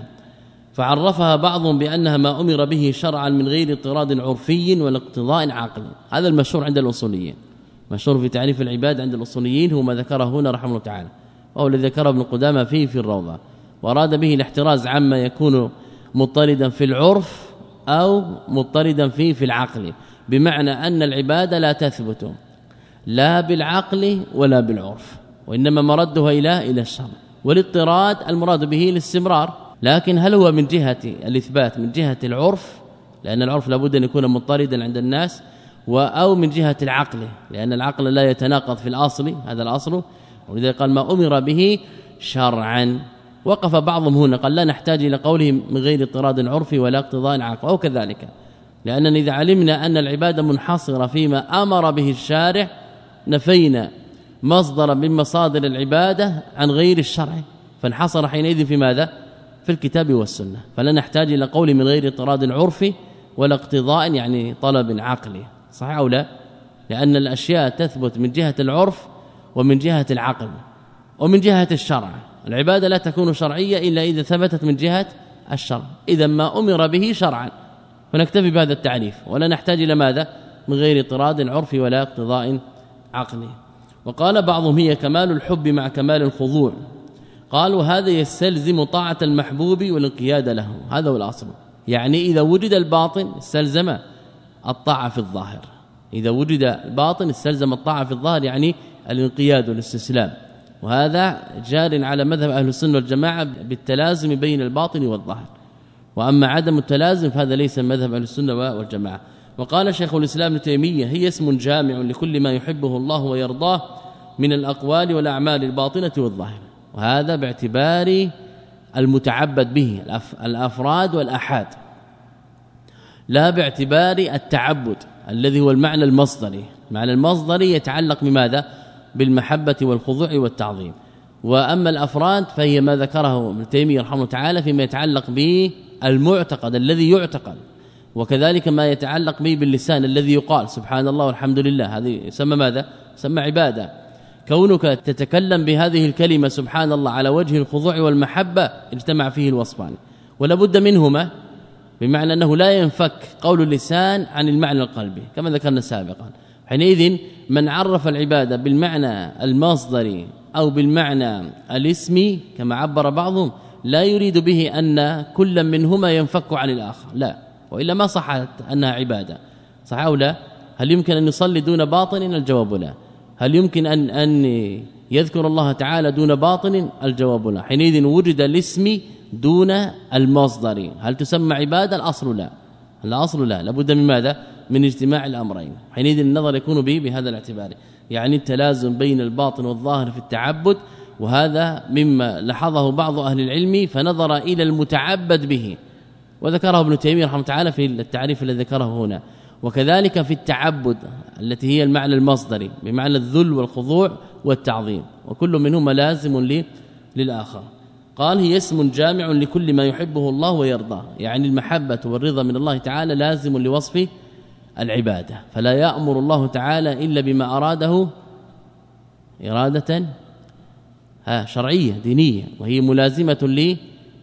فعرفها بعضهم بأنها ما أمر به شرعا من غير اضطراد عرفي ولا اقتضاء عقلي. هذا المشهور عند الأصوليين، مشهور في تعريف العباد عند الأصوليين هو ما ذكره هنا رحمه الله تعالى، وهو الذي ذكره ابن قدامة فيه في الروضة، وأراد به الاحتراز عما يكون مضطردا في العرف أو مضطردا فيه في العقل، بمعنى أن العبادة لا تثبت لا بالعقل ولا بالعرف، وإنما مردها إلى إلى الشرع، والاضطراد المراد به الاستمرار، لكن هل هو من جهة الإثبات من جهة العرف، لأن العرف لابد أن يكون مضطردا عند الناس، أو من جهة العقل، لأن العقل لا يتناقض في الأصل، هذا الأصل، ولذلك قال ما أمر به شرعا. وقف بعضهم هنا قال لا نحتاج إلى قوله من غير اضطراد عرفي ولا اقتضاء عقل، أو كذلك، لأننا إذا علمنا أن العبادة منحصرة فيما أمر به الشارع نفينا مصدرا من مصادر العبادة عن غير الشرع، فانحصر حينئذ في ماذا؟ في الكتاب والسنة، فلا نحتاج إلى قول من غير اضطراد عرفي ولا اقتضاء يعني طلب عقلي، صحيح أو لا؟ لأن الأشياء تثبت من جهة العرف ومن جهة العقل ومن جهة الشرع، العبادة لا تكون شرعية إلا إذا ثبتت من جهة الشرع، إذا ما أمر به شرعا، فنكتفي بهذا التعريف ولا نحتاج إلى ماذا؟ من غير اضطراد عرفي ولا اقتضاء عقلي. وقال بعضهم هي كمال الحب مع كمال الخضوع، قالوا هذا يستلزم طاعة المحبوب والانقياد له، هذا هو الأصل، يعني إذا وجد الباطن استلزم الطاعة في الظاهر، إذا وجد الباطن استلزم الطاعة في الظاهر، يعني الانقياد والاستسلام، وهذا جار على مذهب أهل السنة والجماعة بالتلازم بين الباطن والظاهر، وأما عدم التلازم فهذا ليس مذهب أهل السنة والجماعة. وقال شيخ الإسلام ابن تيمية هي اسم جامع لكل ما يحبه الله ويرضاه من الأقوال والأعمال الباطنة والظاهرة، وهذا باعتبار المتعبد به الأفراد والأحاد، لا باعتبار التعبد الذي هو المعنى المصدري. المعنى المصدري يتعلق بماذا؟ بالمحبة والخضوع والتعظيم، وأما الأفراد فهي ما ذكره ابن تيمية رحمه الله تعالى فيما يتعلق بالمعتقد الذي يعتقد، وكذلك ما يتعلق به باللسان الذي يقال سبحان الله والحمد لله، هذه يسمى ماذا؟ يسمى عبادة. كونك تتكلم بهذه الكلمة سبحان الله على وجه الخضوع والمحبة اجتمع فيه الوصفان ولا بد منهما، بمعنى أنه لا ينفك قول اللسان عن المعنى القلبي كما ذكرنا سابقا. حينئذ من عرف العبادة بالمعنى المصدري أو بالمعنى الاسمي كما عبر بعضهم لا يريد به أن كل منهما ينفك عن الآخر، لا، وإلا ما صحت أنها عبادة، صح أو لا؟ هل يمكن أن يصلي دون باطن؟ الجواب لا. هل يمكن أن أن يذكر الله تعالى دون باطن؟ الجواب لا. حينئذ وجد الاسم دون المصدر، هل تسمى عبادة؟ الأصل لا، الأصل لا، لابد من ماذا؟ من اجتماع الأمرين. حينئذ النظر يكون به بهذا الاعتبار، يعني التلازم بين الباطن والظاهر في التعبد، وهذا مما لاحظه بعض أهل العلم فنظر إلى المتعبد به، وذكره ابن تيمية رحمه الله تعالى في التعريف الذي ذكره هنا، وكذلك في التعبد التي هي المعنى المصدري بمعنى الذل والخضوع والتعظيم، وكل منهما لازم للآخر. قال هي اسم جامع لكل ما يحبه الله ويرضاه، يعني المحبة والرضا من الله تعالى لازم لوصف العبادة، فلا يأمر الله تعالى إلا بما أراده إرادة ها شرعية دينية، وهي ملازمة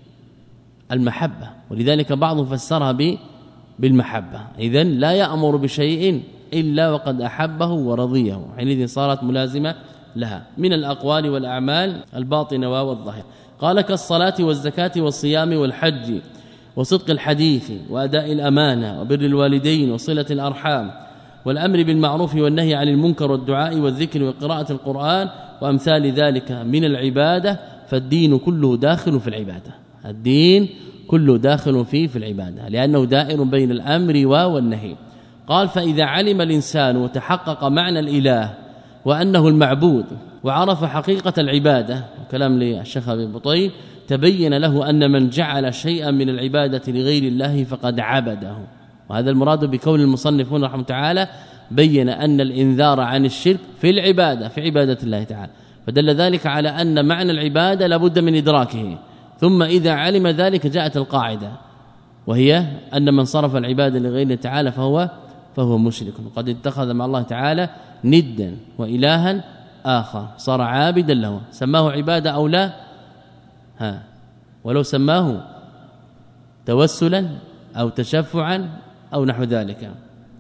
للمحبة، ولذلك بعضهم فسرها بالمحبة. إذن لا يأمر بشيء إلا وقد أحبه ورضيه، حينئذ صارت ملازمة لها من الأقوال والأعمال الباطنة والظاهرة. قال كالصلاة والزكاة والصيام والحج وصدق الحديث وأداء الأمانة وبر الوالدين وصلة الأرحام والأمر بالمعروف والنهي عن المنكر والدعاء والذكر وقراءة القرآن وأمثال ذلك من العبادة، فالدين كله داخل في العبادة، الدين كله داخل فيه في العبادة، لأنه دائر بين الأمر والنهي. قال فإذا علم الإنسان وتحقق معنى الإله وأنه المعبود وعرف حقيقة العبادة، كلام للشيخ أبي بطيل، تبين له أن من جعل شيئا من العبادة لغير الله فقد عبده. وهذا المراد بكون المصنفون رحمه تعالى بين أن الإنذار عن الشرك في العبادة في عبادة الله تعالى، فدل ذلك على أن معنى العبادة لابد من إدراكه، ثم إذا علم ذلك جاءت القاعدة، وهي أن من صرف العبادة لغير الله تعالى فهو فهو مشرك، وقد اتخذ مع الله تعالى ندا وإلها آخر صار عابدا له، سماه عبادة أو لا؟ ها ولو سماه توسلا أو تشفعا أو نحو ذلك.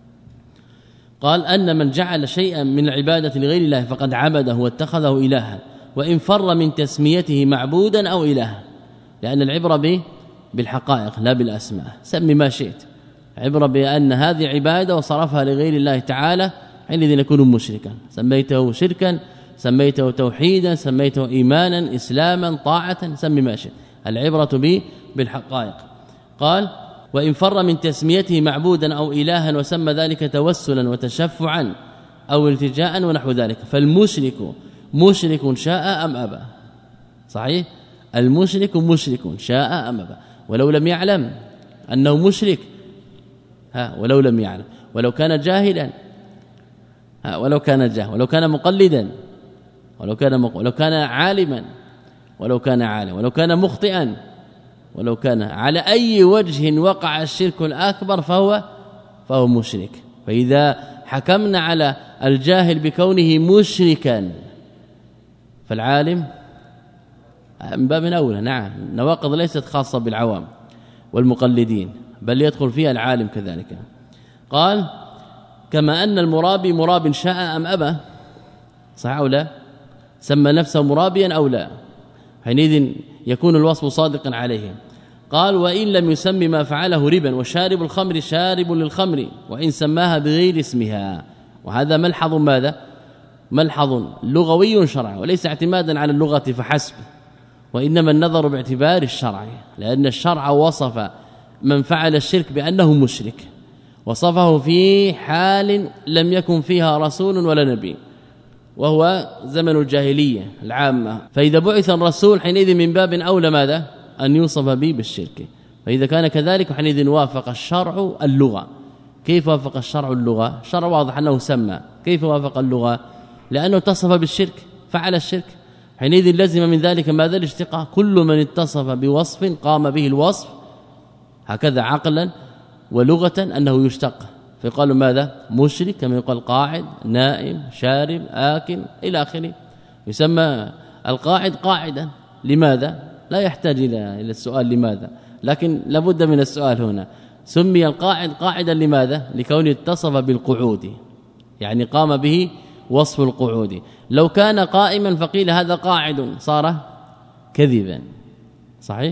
قال أن من جعل شيئا من العبادة لغير الله فقد عبده واتخذه إلها، وإن فر من تسميته معبودا أو إلها، لأن العبرة به بالحقائق لا بالأسماء. سمي ما شئت، عبرة بأن هذه عبادة وصرفها لغير الله تعالى، حينئذ يكون مشركا. سميته شركا، سميته توحيدا، سميته إيمانا، إسلاما، طاعة، سمي ما شئت، العبرة به بالحقائق. قال وإن فر من تسميته معبودا أو إلها وسمى ذلك توسلا وتشفعا أو التجاء ونحو ذلك، فالمشرك مشرك شاء أم أبى. صحيح، المشرك مشرك شاء أم أبى، ولو لم يعلم أنه مشرك، ها ولو لم يعلم، ولو كان جاهلا، ها ولو كان جاهلا، ولو كان مقلدا، ولو كان مق... ولو كان عالما، ولو كان عالما، ولو كان مخطئا، ولو كان على أي وجه وقع الشرك الأكبر فهو فهو مشرك. فإذا حكمنا على الجاهل بكونه مشركا فالعالم من باب أولى. نعم، نواقض ليست خاصة بالعوام والمقلدين، بل يدخل فيها العالم كذلك. قال كما أن المرابي مراب شاء أم أبى، صح أو لا؟ سمى نفسه مرابيا أو لا، حينئذ يكون الوصف صادقا عليه. قال وإن لم يسمي ما فعله ربا، وشارب الخمر شارب للخمر وإن سماها بغير اسمها. وهذا ملحظ ماذا؟ ملحظ لغوي شرعي، وليس اعتمادا على اللغة فحسب، وإنما النظر باعتبار الشرع، لأن الشرع وصف من فعل الشرك بأنه مشرك، وصفه في حال لم يكن فيها رسول ولا نبي، وهو زمن الجاهلية العامة. فإذا بعث الرسول حينئذ من باب أولى ماذا؟ أن يوصف به بالشرك. فإذا كان كذلك حينئذ وافق الشرع اللغة. كيف وافق الشرع اللغة؟ الشرع واضح أنه سمى. كيف وافق اللغة؟ لأنه اتصف بالشرك، فعل الشرك، حينئذ لزم من ذلك ماذا؟ الاشتقاق. كل من اتصف بوصف قام به الوصف هكذا عقلا ولغة أنه يشتق، فيقال ماذا؟ مشرك، كما يقال قاعد، نائم، شارب، آكل إلى آخره. يسمى القاعد قاعدا. لماذا؟ لا يحتاج إلى السؤال لماذا، لكن لابد من السؤال هنا. سمي القاعد قاعدا لماذا؟ لكونه اتصف بالقعود، يعني قام به وصف القعود. لو كان قائما فقيل هذا قاعد صار كذبا. صحيح؟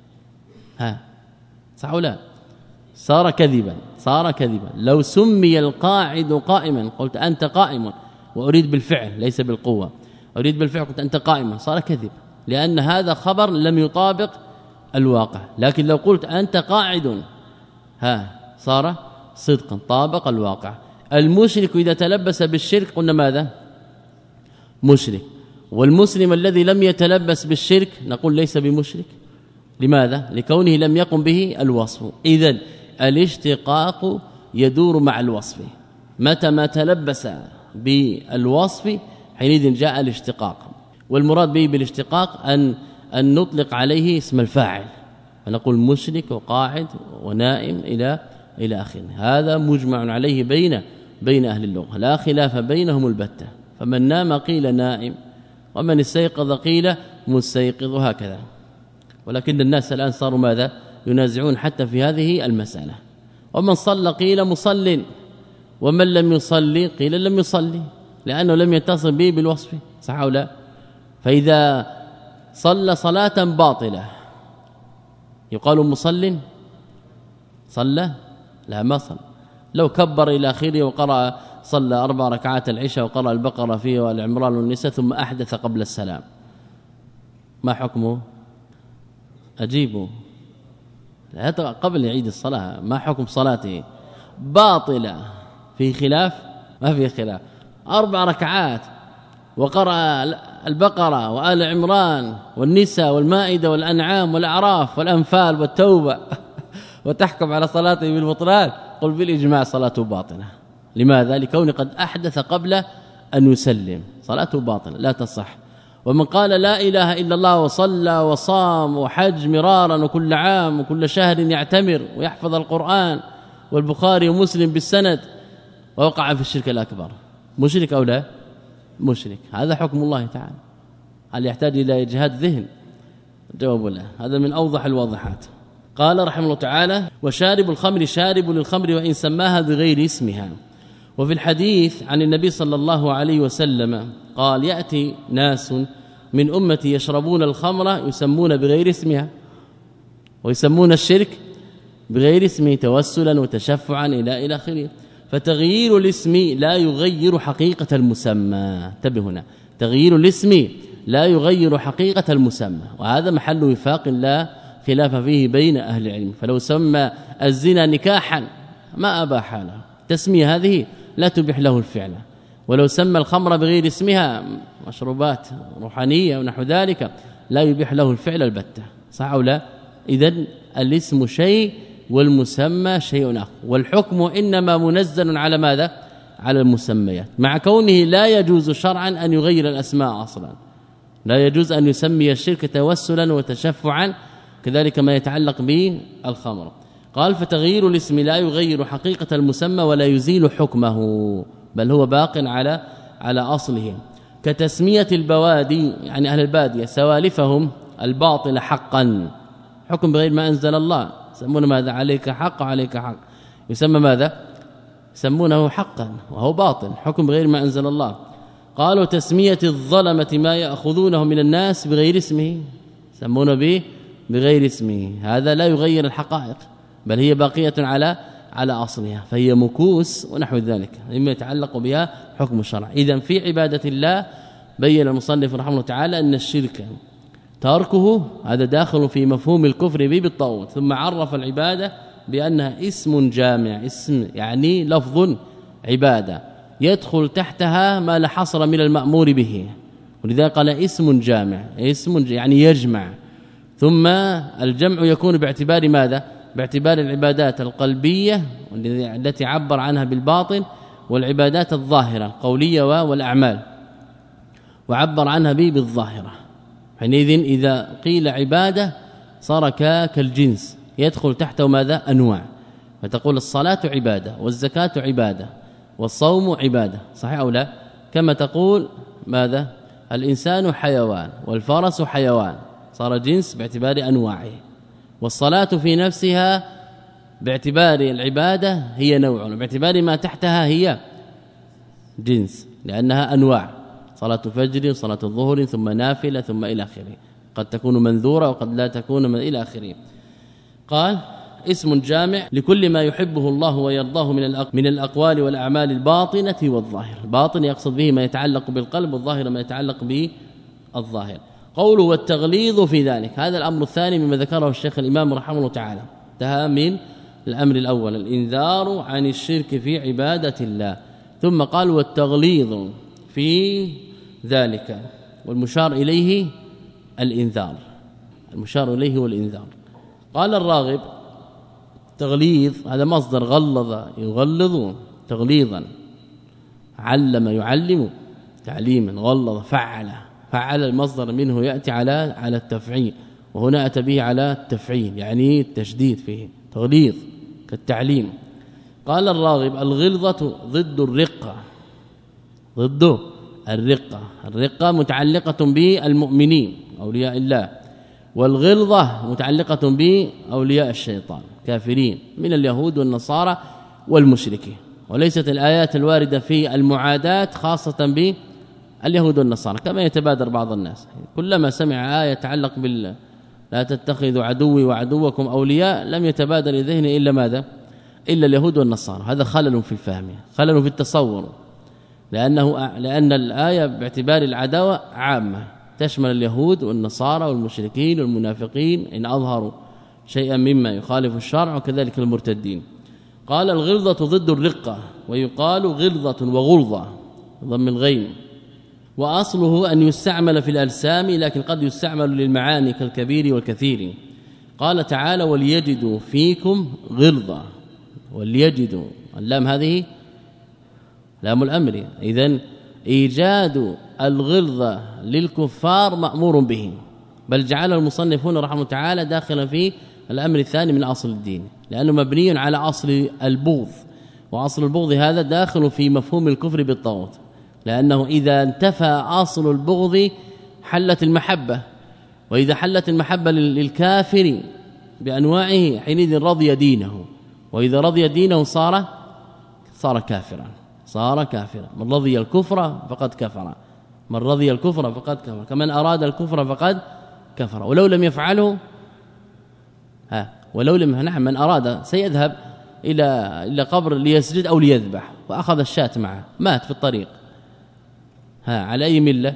ها صح ولا؟ صار كذبا، صار كذبا. لو سمي القاعد قائما قلت أنت قائم، وأريد بالفعل ليس بالقوة، أريد بالفعل قلت أنت قائما، صار كذب، لأن هذا خبر لم يطابق الواقع. لكن لو قلت أنت قاعد ها صار صدقا، طابق الواقع. المشرك إذا تلبس بالشرك قلنا ماذا؟ مشرك. والمسلم الذي لم يتلبس بالشرك نقول ليس بمشرك. لماذا؟ لكونه لم يقم به الوصف. إذن الاشتقاق يدور مع الوصف، متى ما تلبس بالوصف حينئذ جاء الاشتقاق. والمراد به بالاشتقاق أن أن نطلق عليه اسم الفاعل، فنقول مشرك وقاعد ونائم إلى إلى آخره. هذا مجمع عليه بين بين أهل اللغة، لا خلاف بينهم البتة. فمن نام قيل نائم، ومن استيقظ قيل مستيقظ، هكذا. ولكن الناس الآن صاروا ماذا؟ ينازعون حتى في هذه المسألة. ومن صلى قيل مصل، ومن لم يصلي قيل لم يصلي، لأنه لم يتصل به بالوصف، صح أو لا؟ فإذا صلى صلاة باطلة يقال مصل؟ صلى؟ لا، ما صلى. لو كبر إلى آخره وقرأ صلى أربع ركعات العشاء وقرأ البقرة فيه والعمران والنساء ثم أحدث قبل السلام، ما حكمه؟ أجيبوا قبل يعيد الصلاة، ما حكم صلاته؟ باطلة، في خلاف؟ ما في خلاف. أربع ركعات وقرأ البقرة وآل عمران والنساء والمائدة والأنعام والأعراف والأنفال والتوبة وتحكم على صلاته بالبطلان، قل بالإجماع صلاته باطلة. لماذا؟ لكونه قد أحدث قبل أن يسلم، صلاته باطلة لا تصح. ومن قال لا إله إلا الله وصلى وصام وحج مرارا وكل عام وكل شهر يعتمر ويحفظ القرآن والبخاري ومسلم بالسند ووقع في الشرك الأكبر، مشرك أو لا؟ مشرك. هذا حكم الله تعالى. هل يحتاج إلى إجهاد ذهن؟ جواب لا. هذا من أوضح الواضحات. قال رحمه الله تعالى: وشارب الخمر شارب للخمر وإن سماها بغير اسمها. وفي الحديث عن النبي صلى الله عليه وسلم قال: يأتي ناس من أمتي يشربون الخمر يسمون بغير اسمها ويسمون الشرك بغير اسمه توسلا وتشفعا إلى إلى آخره. فتغيير الاسم لا يغير حقيقة المسمى. انتبه هنا، تغيير الاسم لا يغير حقيقة المسمى، وهذا محل وفاق لا خلاف فيه بين أهل العلم. فلو سمى الزنا نكاحا ما أباح له، تسمية هذه لا تبيح له الفعل. ولو سمى الخمر بغير اسمها مشروبات روحانية ونحو ذلك لا يبيح له الفعل البتة، صح أو لا؟ إذن الاسم شيء والمسمى شيء آخر، والحكم إنما منزل على ماذا؟ على المسميات، مع كونه لا يجوز شرعا أن يغير الأسماء أصلا. لا يجوز أن يسمي الشرك توسلا وتشفعا، كذلك ما يتعلق به الخمر. قال: فتغيير الاسم لا يغير حقيقة المسمى ولا يزيل حكمه، بل هو باق على على أصله. كتسمية البوادي، يعني أهل البادية، سوالفهم الباطل حقا، حكم بغير ما أنزل الله، يسمون ماذا؟ عليك حق عليك حق، يسمى ماذا؟ يسمونه حقا وهو باطل، حكم بغير ما أنزل الله. قالوا: تسمية الظلمة ما يأخذونه من الناس بغير اسمه، يسمونه به بغير اسمه، هذا لا يغير الحقائق بل هي باقية على على أصلها، فهي مكوس ونحو ذلك مما يتعلق بها حكم الشرع. إذن في عبادة الله بين المصنف رحمه الله تعالى أن الشرك تركه هذا داخل في مفهوم الكفر به بالطاغوت، ثم عرف العبادة بأنها اسم جامع، اسم يعني لفظ عبادة يدخل تحتها ما لا حصر من المأمور به، ولذلك قال اسم جامع، اسم يعني يجمع. ثم الجمع يكون باعتبار ماذا؟ باعتبار العبادات القلبية التي عبر عنها بالباطن، والعبادات الظاهرة القولية والأعمال وعبر عنها به بالظاهرة. حينئذ إذا قيل عبادة صار كالجنس يدخل تحته ماذا؟ أنواع، فتقول الصلاة عبادة والزكاة عبادة والصوم عبادة، صحيح أو لا؟ كما تقول ماذا؟ الإنسان حيوان والفرس حيوان، صار جنس باعتبار أنواعه. والصلاة في نفسها باعتبار العبادة هي نوع، وباعتبار ما تحتها هي جنس لأنها أنواع، صلاة فجر صلاة الظهر ثم نافلة ثم إلى آخره، قد تكون منذورة وقد لا تكون من إلى آخره. قال: اسم جامع لكل ما يحبه الله ويرضاه من من الأقوال والأعمال الباطنة والظاهر. الباطن يقصد به ما يتعلق بالقلب، والظاهر ما يتعلق به الظاهر. قوله والتغليظ في ذلك، هذا الأمر الثاني مما ذكره الشيخ الإمام رحمه الله تعالى، انتهى من الأمر الأول الإنذار عن الشرك في عبادة الله، ثم قال والتغليظ في ذلك، والمشار إليه الإنذار، المشار إليه والإنذار. قال الراغب: تغليظ هذا مصدر غلظ يغلظ تغليظا، علم يعلم تعليما، غلظ فعل، فعل المصدر منه يأتي على على التفعيل، وهنا أتى به على التفعيل يعني التشديد فيه، تغليظ كالتعليم. قال الراغب: الغلظة ضد الرقة، ضد الرقة، الرقة متعلقة بالمؤمنين أولياء الله، والغلظة متعلقة بأولياء الشيطان كافرين من اليهود والنصارى والمشركين. وليست الآيات الواردة في المعادات خاصة باليهود والنصارى كما يتبادر بعض الناس، كلما سمع آية تتعلق بال لا تتخذوا عدوي وعدوكم أولياء لم يتبادر لذهنه إلا ماذا؟ إلا اليهود والنصارى. هذا خلل في الفهم، خلل في التصور، لأنه لأن الآية باعتبار العداوة عامة تشمل اليهود والنصارى والمشركين والمنافقين إن أظهروا شيئا مما يخالف الشرع، وكذلك المرتدين. قال: الغلظة ضد الرقة، ويقال غلظة وغلظة ضم الغين، وأصله أن يستعمل في الألسام، لكن قد يستعمل للمعاني كالكبير والكثير. قال تعالى: وليجدوا فيكم غلظة، وليجدوا، اللام هذه لام الأمر، إذن إيجاد الغلظة للكفار مأمور به، بل جعل المصنفون رحمه الله تعالى داخلا في الأمر الثاني من أصل الدين، لأنه مبني على أصل البغض، وأصل البغض هذا داخل في مفهوم الكفر بالطاغوت، لأنه إذا انتفى أصل البغض حلت المحبة، وإذا حلت المحبة للكافر بأنواعه حينئذ رضي دينه، وإذا رضي دينه صار صار كافرا صار كافرا من رضي الكفر فقد كفر من رضي الكفر فقد كفر كمن أراد الكفر فقد كفر ولو لم يفعله ها ولو لم نعم من أراد سيذهب إلى إلى قبر ليسجد أو ليذبح وأخذ الشاة معه مات في الطريق ها على أي ملة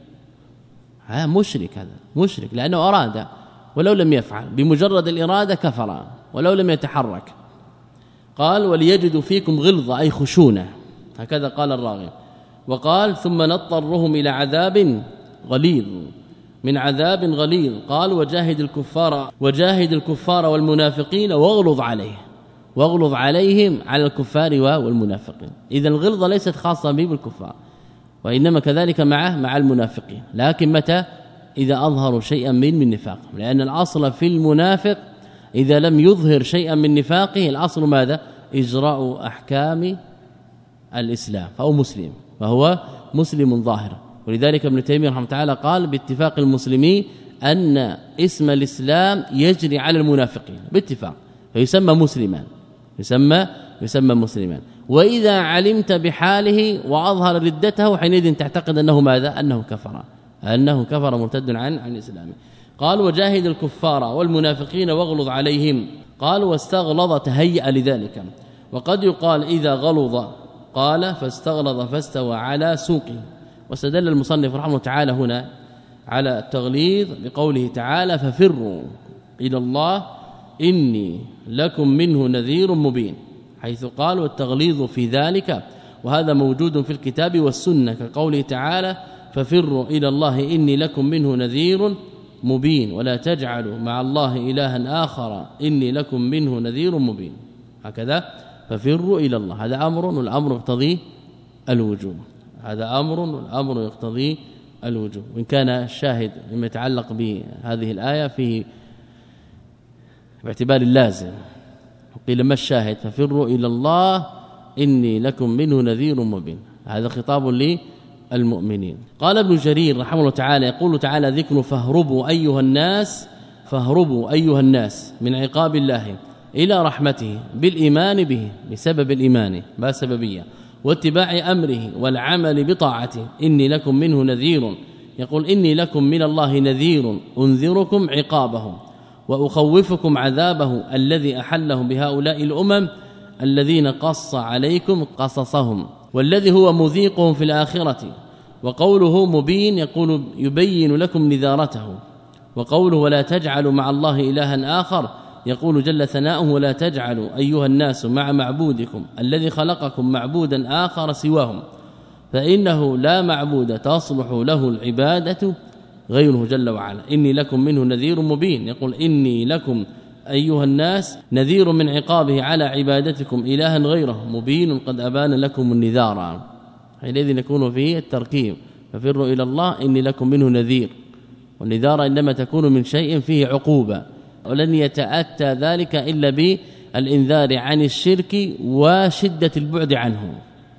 ها مشرك هذا مشرك لأنه أراد ولو لم يفعل بمجرد الإرادة كفر ولو لم يتحرك. قال وليجدوا فيكم غلظة أي خشونة هكذا قال الراغب. وقال ثم نضطرهم إلى عذاب غليظ من عذاب غليظ. قال وجاهد الكفار وجاهد الكفار والمنافقين واغلظ عليه واغلظ عليهم على الكفار والمنافقين. إذا الغلظة ليست خاصة به بالكفار وإنما كذلك معه مع المنافقين، لكن متى إذا أظهروا شيئا من من نفاق، لأن الأصل في المنافق إذا لم يظهر شيئا من نفاقه الأصل ماذا؟ إجراء أحكام الإسلام، فهو مسلم وهو مسلم ظاهر. ولذلك ابن تيمية رحمه الله تعالى قال باتفاق المسلمين أن اسم الإسلام يجري على المنافقين باتفاق، فيسمى مسلما يسمى يسمى مسلما. وإذا علمت بحاله وأظهر ردته حينئذ تعتقد أنه ماذا؟ أنه كفر أنه كفر مرتد عن عن الإسلام. قال وجاهد الكفار والمنافقين واغلظ عليهم. قال واستغلظ تهيأ لذلك. وقد يقال إذا غلظ قال فاستغلظ فاستوى على سوقه. واستدل المصنف رحمه الله تعالى هنا على التغليظ بقوله تعالى ففروا إلى الله إني لكم منه نذير مبين، حيث قال والتغليظ في ذلك وهذا موجود في الكتاب والسنة كقوله تعالى ففروا إلى الله إني لكم منه نذير مبين ولا تجعلوا مع الله إلها آخر إني لكم منه نذير مبين. هكذا ففروا إلى الله هذا أمر والأمر يقتضي الوجوب هذا أمر والأمر يقتضي الوجوب. وإن كان الشاهد مما يتعلق بهذه الآية فيه باعتبار اللازم قيل ما الشاهد ففروا إلى الله إني لكم منه نذير مبين هذا خطاب للمؤمنين. قال ابن جرير رحمه الله تعالى يقول تعالى ذكر فاهربوا أيها الناس فاهربوا أيها الناس من عقاب الله إلى رحمته بالإيمان به بسبب الإيمان ما سببية واتباع أمره والعمل بطاعته إني لكم منه نذير يقول إني لكم من الله نذير أنذركم عقابه وأخوفكم عذابه الذي أحله بهؤلاء الأمم الذين قص عليكم قصصهم والذي هو مذيقهم في الآخرة. وقوله مبين يقول يبين لكم نذارته. وقوله ولا تجعلوا مع الله إلها آخر يقول جل ثناؤه ولا تجعلوا أيها الناس مع معبودكم الذي خلقكم معبودا آخر سواهم فإنه لا معبود تصلح له العبادة غيره جل وعلا إني لكم منه نذير مبين. يقول إني لكم أيها الناس نذير من عقابه على عبادتكم إلها غيره مبين قد أبان لكم النذار حينئذ يكون فيه التركيب ففروا إلى الله إني لكم منه نذير والنذار إنما تكون من شيء فيه عقوبة ولن يتأتى ذلك إلا بالإنذار عن الشرك وشدة البعد عنه.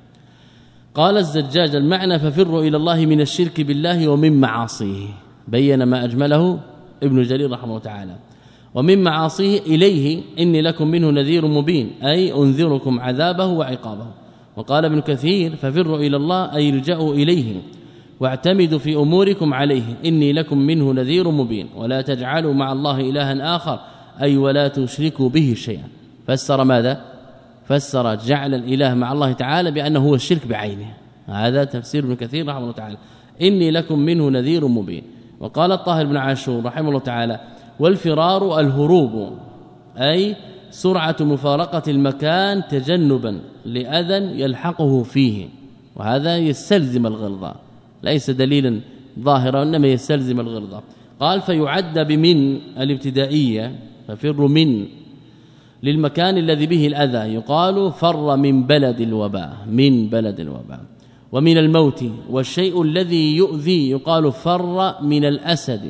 قال الزجاج المعنى ففروا إلى الله من الشرك بالله ومن معاصيه بين ما أجمله ابن جرير رحمه الله تعالى ومن معاصيه إليه إني لكم منه نذير مبين أي أنذركم عذابه وعقابه. وقال ابن كثير ففروا إلى الله أي الجأوا إليه واعتمدوا في أموركم عليه إني لكم منه نذير مبين ولا تجعلوا مع الله إلها آخر أي ولا تشركوا به شيئا. فسر ماذا؟ فسر جعل الإله مع الله تعالى بأنه هو الشرك بعينه هذا تفسير ابن كثير رحمه الله تعالى إني لكم منه نذير مبين. وقال الطاهر بن عاشور رحمه الله تعالى والفرار الهروب أي سرعة مفارقة المكان تجنبا لأذى يلحقه فيه وهذا يستلزم الغلظة ليس دليلا ظاهرا انما يستلزم الغلظة. قال فيعد بمن الابتدائية ففر من للمكان الذي به الأذى يقال فر من بلد الوباء من بلد الوباء. ومن الموت والشيء الذي يؤذي يقال فر من الأسد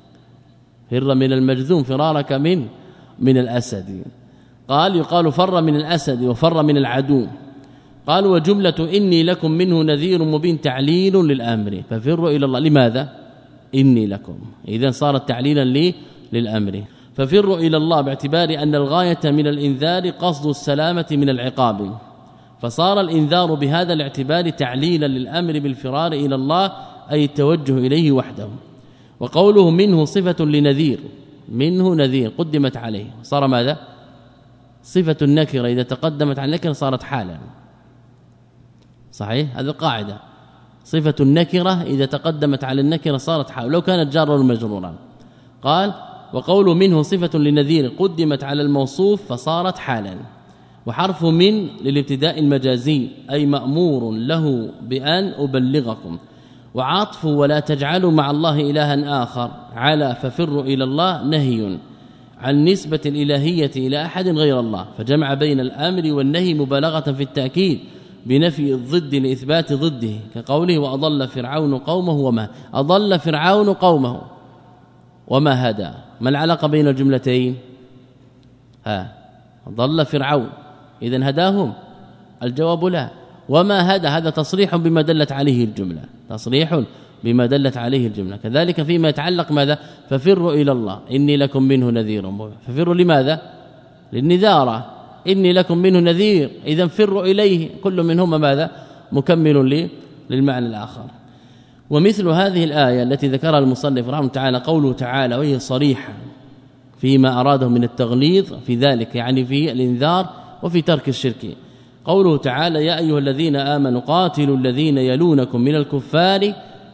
فر من المجذوم فرارك من من الأسد. قال يقال فر من الأسد وفر من العدو. قال وجملة إني لكم منه نذير مبين تعليل للأمر ففروا إلى الله. لماذا؟ إني لكم، إذن صارت تعليلا لي للأمر. ففروا إلى الله باعتبار أن الغاية من الإنذار قصد السلامة من العقاب، فصار الإنذار بهذا الاعتبار تعليلا للأمر بالفرار إلى الله، أي التوجه إليه وحده. وقوله منه صفة لنذير، منه نذير قدمت عليه، صار ماذا؟ صفة النكرة إذا تقدمت على النكرة صارت حالا، صحيح؟ هذا القاعدة، صفة النكرة إذا تقدمت على النكرة صارت حالا لو كانت جارا ومجرورا. قال وقوله منه صفة لنذير قدمت على الموصوف فصارت حالا. وحرف من للابتداء المجازي أي مأمور له بأن أبلغكم. وعطف ولا تجعلوا مع الله إلها آخر على ففروا إلى الله نهي عن نسبة الإلهية إلى أحد غير الله، فجمع بين الأمر والنهي مبالغة في التأكيد بنفي الضد لإثبات ضده، كقوله وأضل فرعون قومه وما أضل فرعون قومه وما هدى. ما العلاقة بين الجملتين؟ ها ضل فرعون إذن هداهم؟ الجواب لا. وما هدى هذا تصريح بما دلت عليه الجملة، تصريح بما دلت عليه الجملة. كذلك فيما يتعلق ماذا؟ ففروا إلى الله إني لكم منه نذير مبين. ففروا لماذا؟ للنذارة، إني لكم منه نذير، إذن فروا إليه، كل منهما ماذا؟ مكمل لي للمعنى الآخر. ومثل هذه الآية التي ذكرها المصنف رحمه تعالى قوله تعالى وهي صريحة فيما أراده من التغليظ في ذلك، يعني في الإنذار وفي ترك الشرك. قوله تعالى يا أيها الذين آمنوا قاتلوا الذين يلونكم من الكفار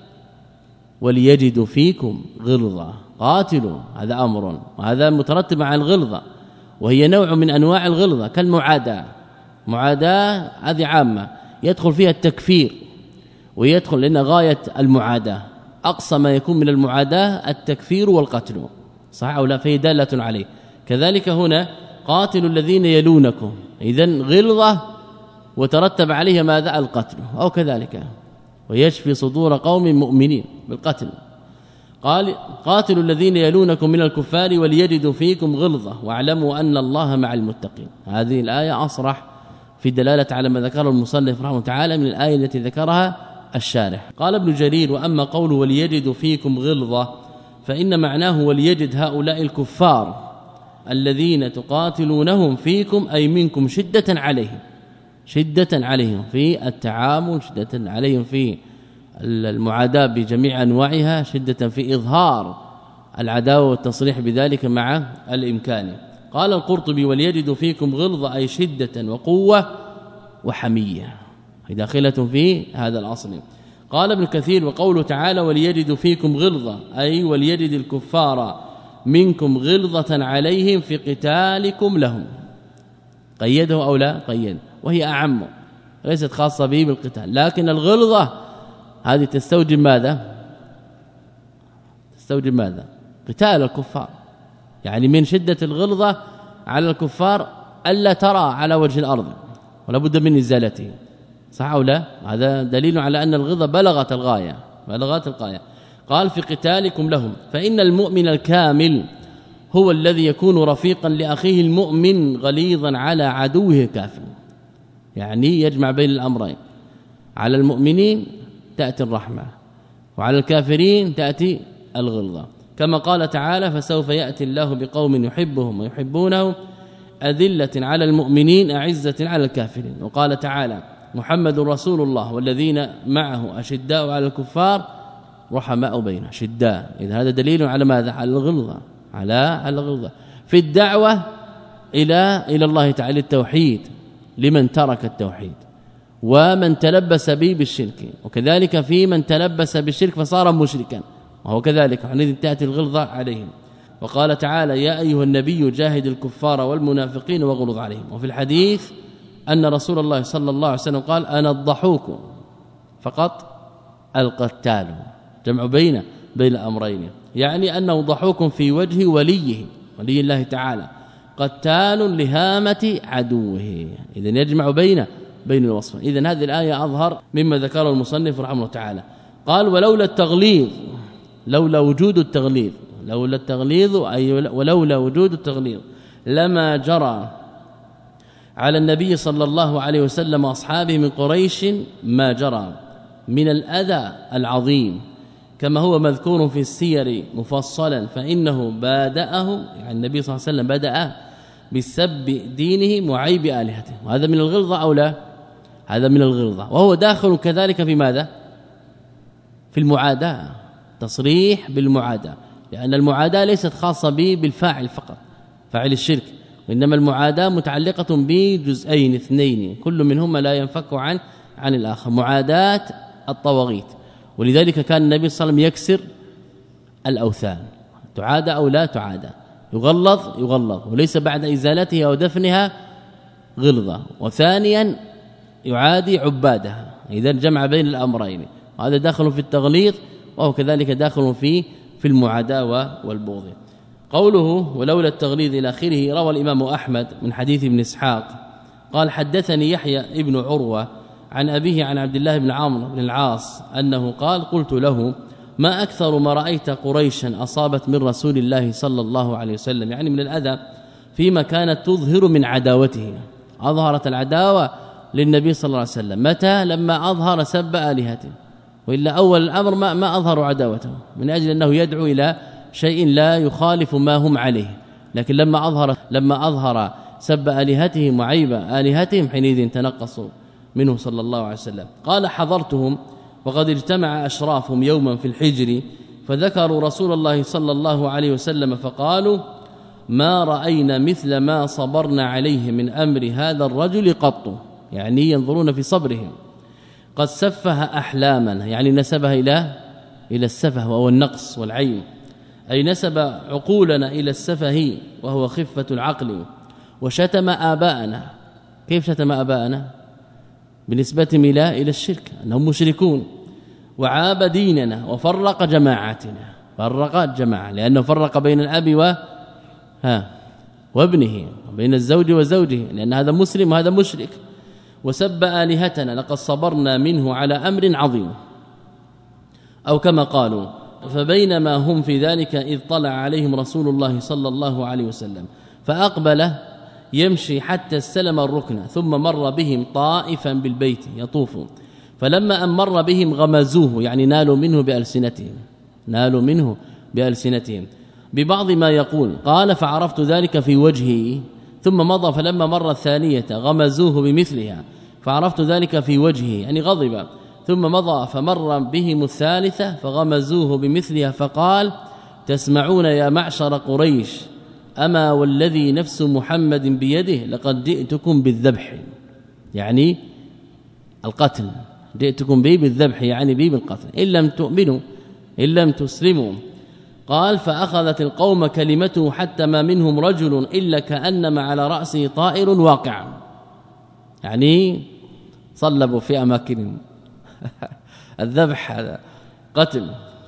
وليجدوا فيكم غلظة. قاتلوا هذا أمر، وهذا مترتب على الغلظة، وهي نوع من أنواع الغلظة كالمعاداة. معاداة هذه عامة يدخل فيها التكفير ويدخل لأن غاية المعاداة أقصى ما يكون من المعاداة التكفير والقتل، صح أو لا؟ فهي دالة عليه. كذلك هنا قاتلوا الذين يلونكم، إذن غلظة وترتب عليها ماذا؟ القتل، أو كذلك ويشفي صدور قوم مؤمنين بالقتل. قال قاتلوا الذين يلونكم من الكفار وليجدوا فيكم غلظة واعلموا أن الله مع المتقين. هذه الآية أصرح في دلالة على ما ذكره المصنف رحمه تعالى من الآية التي ذكرها الشارح. قال ابن جرير وأما قوله وليجدوا فيكم غلظة فإن معناه وليجد هؤلاء الكفار الذين تقاتلونهم فيكم أي منكم شدة عليهم، شدة عليهم في التعامل، شدة عليهم في المعاداة بجميع أنواعها، شدة في إظهار العداوة والتصريح بذلك مع الإمكان. قال القرطبي وليجدوا فيكم غلظة أي شدة وقوة وحمية، داخلة في هذا الأصل. قال ابن كثير وقوله تعالى وليجدوا فيكم غلظة أي وليجد الكفار منكم غلظة عليهم في قتالكم لهم. قيده أو لا قيد، وهي أعم ليست خاصة به بالقتال، لكن الغلظة هذه تستوجب ماذا؟ تستوجب ماذا؟ قتال الكفار، يعني من شدة الغلظة على الكفار ألا ترى على وجه الأرض ولا بد من إزالته، صح أو لا؟ هذا دليل على أن الغلظة بلغت الغاية، بلغت الغاية. قال في قتالكم لهم، فإن المؤمن الكامل هو الذي يكون رفيقا لأخيه المؤمن غليظا على عدوه كافر، يعني يجمع بين الأمرين، على المؤمنين تأتي الرحمة وعلى الكافرين تأتي الغلظة، كما قال تعالى فسوف يأتي الله بقوم يحبهم ويحبونه أذلة على المؤمنين أعزة على الكافرين. وقال تعالى محمد رسول الله والذين معه أشداء على الكفار رحماء بينهم، شداء، إذا هذا دليل على ماذا؟ على الغلظة، على الغلظة في الدعوة إلى إلى الله تعالى التوحيد لمن ترك التوحيد ومن تلبس به بالشرك، وكذلك في من تلبس بالشرك فصار مشركا وهو كذلك حينئذ تأتي الغلظة عليهم. وقال تعالى يا أيها النبي جاهد الكفار والمنافقين واغلظ عليهم. وفي الحديث أن رسول الله صلى الله عليه وسلم قال أنا الضحوك فقط القتال، جمع بين بين الأمرين، يعني أنه ضحوك في وجه وليه ولي الله تعالى، قتال لهامة عدوه، إذن يجمع بين بين الوصف. إذن هذه الآية أظهر مما ذكره المصنف رحمه الله تعالى. قال ولولا التغليظ، لولا وجود التغليظ، لولا التغليظ أي ولولا وجود التغليظ لما جرى على النبي صلى الله عليه وسلم واصحابه من قريش ما جرى من الأذى العظيم كما هو مذكور في السير مفصلا، فإنه بادأه يعني النبي صلى الله عليه وسلم بدأ بسب دينه وعيب آلهته، وهذا من الغلظة أو لا؟ هذا من الغلظة، وهو داخل كذلك في ماذا؟ في المعاداة، تصريح بالمعاداة، لأن المعاداة ليست خاصة به بالفاعل فقط فاعل الشرك، وإنما المعاداة متعلقة بجزئين اثنين كل منهما لا ينفك عن عن الآخر، معاداة الطواغيت. ولذلك كان النبي صلى الله عليه وسلم يكسر الأوثان، تعادى أو لا تعادى، يغلظ يغلظ وليس بعد إزالتها أو دفنها غلظة، وثانيا يعادي عبادها، إذا جمع بين الأمرين، وهذا داخل في التغليظ وهو كذلك داخل في في المعاداة والبغض. قوله ولولا التغليظ إلى آخره. روى الإمام أحمد من حديث ابن إسحاق قال حدثني يحيى ابن عروة عن أبيه عن عبد الله بن عمرو بن العاص أنه قال قلت له ما أكثر ما رأيت قريشا أصابت من رسول الله صلى الله عليه وسلم، يعني من الأذى فيما كانت تظهر من عداوته، أظهرت العداوة للنبي صلى الله عليه وسلم متى؟ لما أظهر سب آلهته، وإلا أول الأمر ما, ما أظهر عداوته من أجل أنه يدعو إلى شيء لا يخالف ما هم عليه، لكن لما أظهر لما أظهر سب آلهتهم وعيب آلهتهم حينئذ تنقصوا منه صلى الله عليه وسلم. قال حضرتهم وقد اجتمع أشرافهم يوما في الحجر فذكروا رسول الله صلى الله عليه وسلم فقالوا ما رأينا مثل ما صبرنا عليه من أمر هذا الرجل قط، يعني ينظرون في صبرهم، قد سفه أحلاما، يعني نسبها إلى إلى السفه وهو النقص والعين، أي نسب عقولنا إلى السفه وهو خفة العقل، وشتم آباءنا. كيف شتم آباءنا؟ بالنسبة إلى إلى الشرك أنهم مشركون، وعاب ديننا وفرق جماعتنا، فرق الجماعة لأنه فرق بين الأب و ها وابنه وبين الزوج وزوجه، لأن هذا مسلم وهذا مشرك، وسب آلهتنا لقد صبرنا منه على أمر عظيم، أو كما قالوا. فبينما هم في ذلك إذ طلع عليهم رسول الله صلى الله عليه وسلم فأقبل يمشي حتى استلم الركن، ثم مر بهم طائفا بالبيت يطوف، فلما أن مر بهم غمزوه، يعني نالوا منه بألسنتهم نالوا منه بألسنتهم ببعض ما يقول. قال فعرفت ذلك في وجهه، ثم مضى فلما مر الثانية غمزوه بمثلها فعرفت ذلك في وجهه، يعني غضب، ثم مضى فمر بهم الثالثة فغمزوه بمثلها فقال تسمعون يا معشر قريش أما والذي نفس محمد بيده لقد جئتكم بالذبح، يعني القتل، جئتكم به بالذبح يعني به بالقتل، إن لم تؤمنوا إن لم تسلموا. قال فأخذت القوم كلمته حتى ما منهم رجل إلا كأنما على رأسه طائر واقع، يعني صلبوا في أماكن الذبح هذا قتل.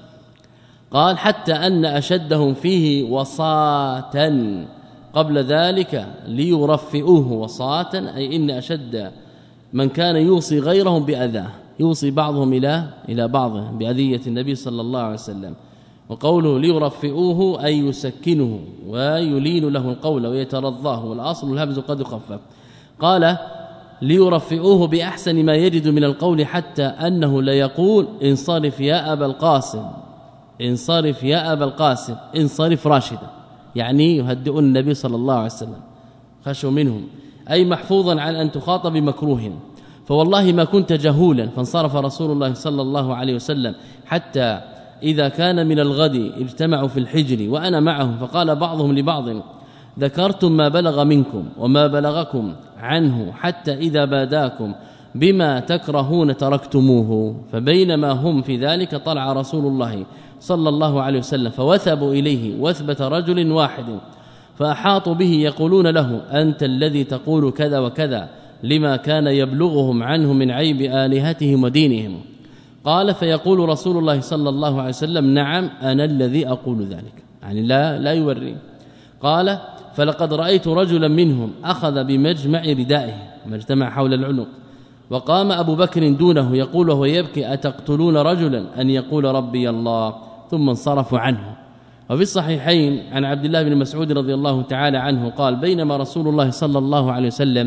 قال حتى أن أشدهم فيه وصاة قبل ذلك ليرفئوه، وصاة أي إن أشد من كان يوصي غيرهم بأذاه، يوصي بعضهم إلى إلى بعض بأذية النبي صلى الله عليه وسلم. وقوله ليرفئوه أي يسكنه ويلين له القول ويترضاه، والأصل الهمز قد يخفف. قال ليرفئوه بأحسن ما يجد من القول، حتى أنه لا يقول انصرف يا أبا القاسم، انصرف يا أبا القاسم، انصرف راشدا، يعني يهدئون النبي صلى الله عليه وسلم خشوا منهم، أي محفوظا عن أن تخاطب بمكروه. فوالله ما كنت جهولا. فانصرف رسول الله صلى الله عليه وسلم حتى إذا كان من الغد اجتمعوا في الحجر وأنا معهم، فقال بعضهم لبعض ذكرتم ما بلغ منكم وما بلغكم عنه حتى إذا باداكم بما تكرهون تركتموه. فبينما هم في ذلك طلع رسول الله صلى الله عليه وسلم فوثبوا إليه وثبة رجل واحد، فأحاطوا به يقولون له أنت الذي تقول كذا وكذا، لما كان يبلغهم عنه من عيب آلهتهم ودينهم. قال فيقول رسول الله صلى الله عليه وسلم نعم أنا الذي أقول ذلك، يعني لا لا يوري. قال فلقد رأيت رجلا منهم أخذ بمجمع ردائه، مجتمع حول العنق، وقام أبو بكر دونه يقول وهو يبكي أتقتلون رجلا أن يقول ربي الله، ثم انصرفوا عنه. وفي الصحيحين عن عبد الله بن مسعود رضي الله تعالى عنه قال بينما رسول الله صلى الله عليه وسلم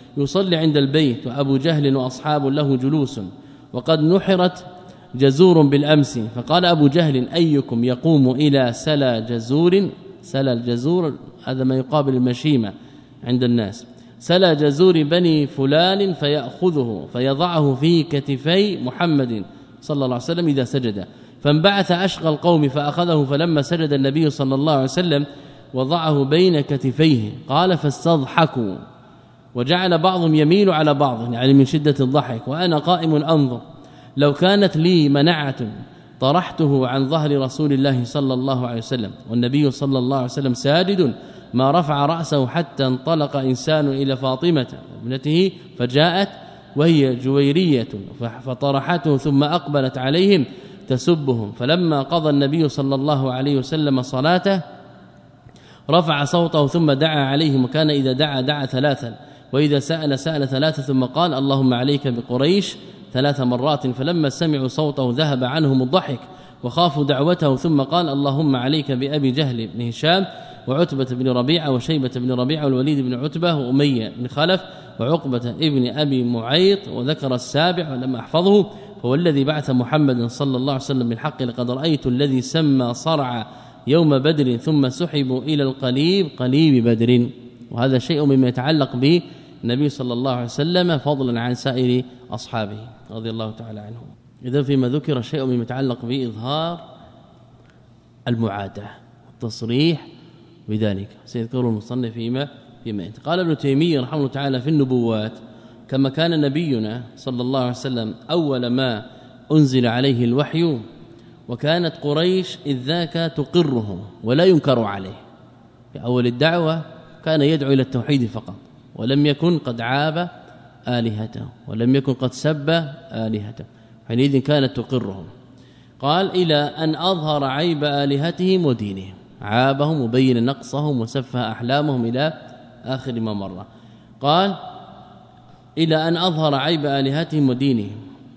يصلي عند البيت وأبو جهل وأصحاب له جلوس وقد نحرت جزور بالأمس، فقال أبو جهل أيكم يقوم إلى سلا جزور، سلا الجزور هذا ما يقابل المشيمة عند الناس، سلا جزور بني فلان فيأخذه فيضعه في كتفي محمد صلى الله عليه وسلم إذا سجد، فانبعث أشقى القوم فأخذه، فلما سجد النبي صلى الله عليه وسلم وضعه بين كتفيه، قال فاستضحكوا وجعل بعضهم يميل على بعض يعني من شدة الضحك، وأنا قائم أنظر، لو كانت لي منعة طرحته عن ظهر رسول الله صلى الله عليه وسلم والنبي صلى الله عليه وسلم ساجد ما رفع رأسه حتى انطلق إنسان إلى فاطمة ابنته فجاءت وهي جويرية فطرحته ثم أقبلت عليهم تسبهم، فلما قضى النبي صلى الله عليه وسلم صلاته رفع صوته ثم دعا عليهم، وكان إذا دعا دعا ثلاثا وإذا سأل سأل ثلاثا، ثم قال اللهم عليك بقريش ثلاث مرات، فلما سمعوا صوته ذهب عنهم الضحك وخافوا دعوته، ثم قال اللهم عليك بأبي جهل بن هشام وعتبة بن ربيعة وشيبة بن ربيعة والوليد بن عتبة وأمية بن خلف وعقبة ابن أبي معيط، وذكر السابع ولم أحفظه، هو الذي بعث محمد صلى الله عليه وسلم بالحق، لقد رأيت الذي سمى صرع يوم بدر ثم سحبوا إلى القليب قليب بدر، وهذا شيء مما يتعلق به النبي صلى الله عليه وسلم فضلا عن سائر أصحابه رضي الله تعالى عنهم. إذا فيما ذكر شيء مما يتعلق بإظهار المعاداة التصريح بذلك سيذكر المصنف فيما فيما انت. قال ابن تيمية رحمه الله تعالى في النبوات كما كان نبينا صلى الله عليه وسلم أول ما أنزل عليه الوحي، وكانت قريش إذ ذاك تقره ولا ينكر عليه، في أول الدعوة كان يدعو إلى التوحيد فقط، ولم يكن قد عاب آلهته ولم يكن قد سب آلهته، حينئذ كانت تقرهم. قال إلى أن أظهر عيب آلهتهم ودينهم، عابهم وبين نقصهم وسفه أحلامهم إلى آخر ما مر. قال إلى أن أظهر عيب آلهتهم ودينهم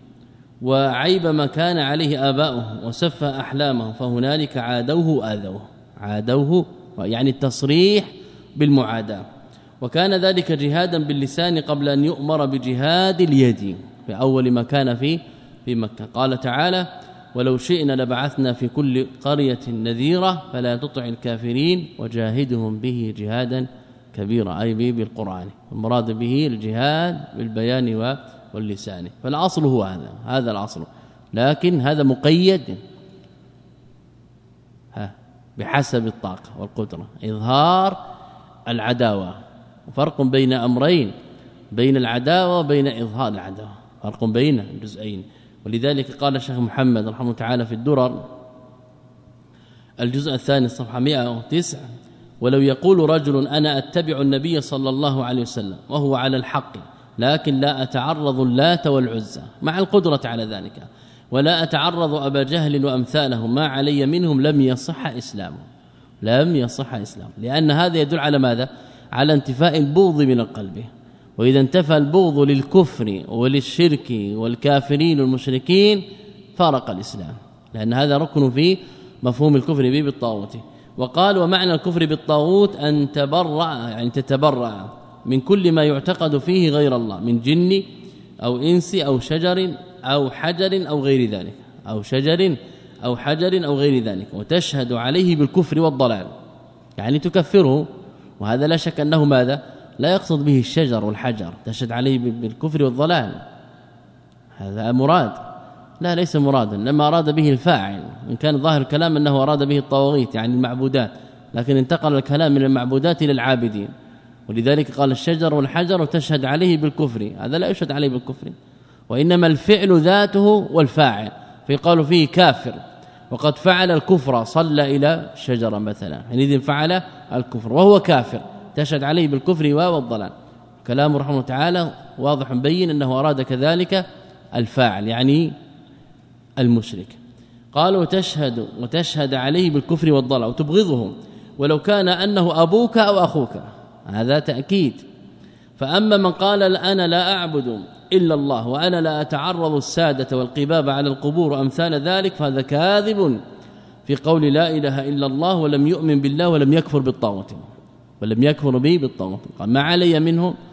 وعيب ما كان عليه آباؤهم وسفه أحلامهم، فهنالك عادوه آذوه، عادوه يعني التصريح بالمعاداة، وكان ذلك جهادا باللسان قبل أن يؤمر بجهاد اليد في أول ما كان في في مكة. قال تعالى ولو شئنا لبعثنا في كل قرية نذيرا فلا تطع الكافرين وجاهدهم به جهادا كبيرا، أي به بالقرآن، المراد به الجهاد بالبيان واللسان، فالأصل هو هذا هذا الأصل، لكن هذا مقيد ها بحسب الطاقة والقدرة، إظهار العداوة، فرق بين أمرين، بين العداوة وبين إظهار العداوة، فرق بين الجزئين. ولذلك قال الشيخ محمد رحمه الله تعالى في الدرر الجزء الثاني صفحة مئة وتسعة ولو يقول رجل أنا أتبع النبي صلى الله عليه وسلم وهو على الحق لكن لا أتعرض اللات والعزى مع القدرة على ذلك، ولا أتعرض أبا جهل وأمثالهم ما علي منهم، لم يصح إسلامه، لم يصح إسلامه، لأن هذا يدل على ماذا؟ على انتفاء البغض من القلب، وإذا انتفى البغض للكفر وللشرك والكافرين والمشركين فارق الإسلام، لأن هذا ركن في مفهوم الكفر به بالطاغوت. وقال ومعنى الكفر بالطاغوت أن تبرأ يعني تتبرأ من كل ما يعتقد فيه غير الله من جن أو إنس أو شجر أو حجر أو غير ذلك، أو شجر أو حجر أو غير ذلك، وتشهد عليه بالكفر والضلال، يعني تكفره، وهذا لا شك أنه ماذا؟ لا يقصد به الشجر والحجر، تشهد عليه بالكفر والضلال، هذا مراد، لا ليس مرادا، لما أراد به الفاعل، إن كان ظاهر الكلام أنه أراد به الطواغيت يعني المعبودات، لكن انتقل الكلام من المعبودات إلى العابدين، ولذلك قال الشجر والحجر وتشهد عليه بالكفر، هذا لا يشهد عليه بالكفر، وإنما الفعل ذاته والفاعل، فيقال فيه كافر وقد فعل الكفر، صلى إلى شجرة مثلا، حينئذ فعل الكفر وهو كافر، تشهد عليه بالكفر والضلال. كلام رحمه الله تعالى واضح مبين أنه أراد كذلك الفاعل يعني المشرك. قالوا تشهد وتشهد عليه بالكفر والضلال وتبغضه ولو كان أنه أبوك أو أخوك، هذا تأكيد. فأما من قال أنا لا أعبد إلا الله وأنا لا أتعرض السادة والقباب على القبور وأمثال ذلك، فهذا كاذب في قول لا إله إلا الله، ولم يؤمن بالله ولم يكفر بالطاغوت، ولم يكفر به بالطاغوت. قال ما علي منهم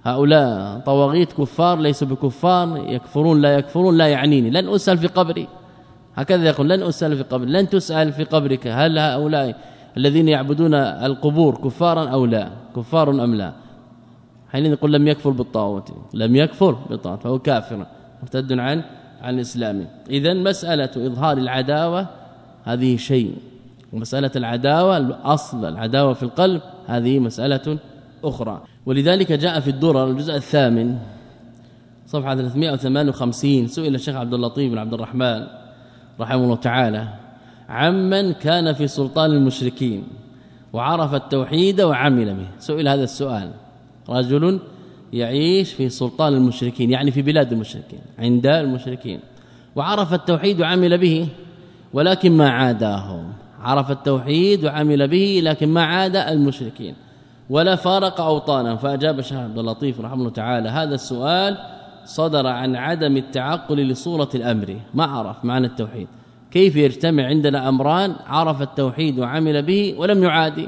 هؤلاء طواغيت كفار ليسوا بكفار، يكفرون لا يكفرون لا يعنيني، لن أسأل في قبري. هكذا يقول لن أسأل في قبري، لن تسأل في قبرك هل هؤلاء الذين يعبدون القبور كفارا أو لا، كفار أم لا. حين يقول لم يكفر بالطاغوت، لم يكفر بالطاغوت فهو كافر مرتد عن عن الإسلام. إذن مسألة إظهار العداوة هذه شيء، ومسألة العداوة الأصل العداوة في القلب هذه مسألة أخرى. ولذلك جاء في الدرر الجزء الثامن صفحة ثلاثمائة وثمانية وخمسين سئل الشيخ عبد اللطيف بن عبد الرحمن رحمه الله تعالى عمن كان في سلطان المشركين وعرف التوحيد وعمل به. سئل هذا السؤال، رجل يعيش في سلطان المشركين يعني في بلاد المشركين عند المشركين، وعرف التوحيد وعمل به ولكن ما عاداهم، عرف التوحيد وعمل به لكن ما عاد المشركين ولا فارق اوطانهم. فاجاب الشيخ عبد اللطيف رحمه الله تعالى هذا السؤال صدر عن عدم التعقل لصورة الأمر، ما عرف معنى التوحيد. كيف يجتمع عندنا أمران عرف التوحيد وعمل به ولم يعادي،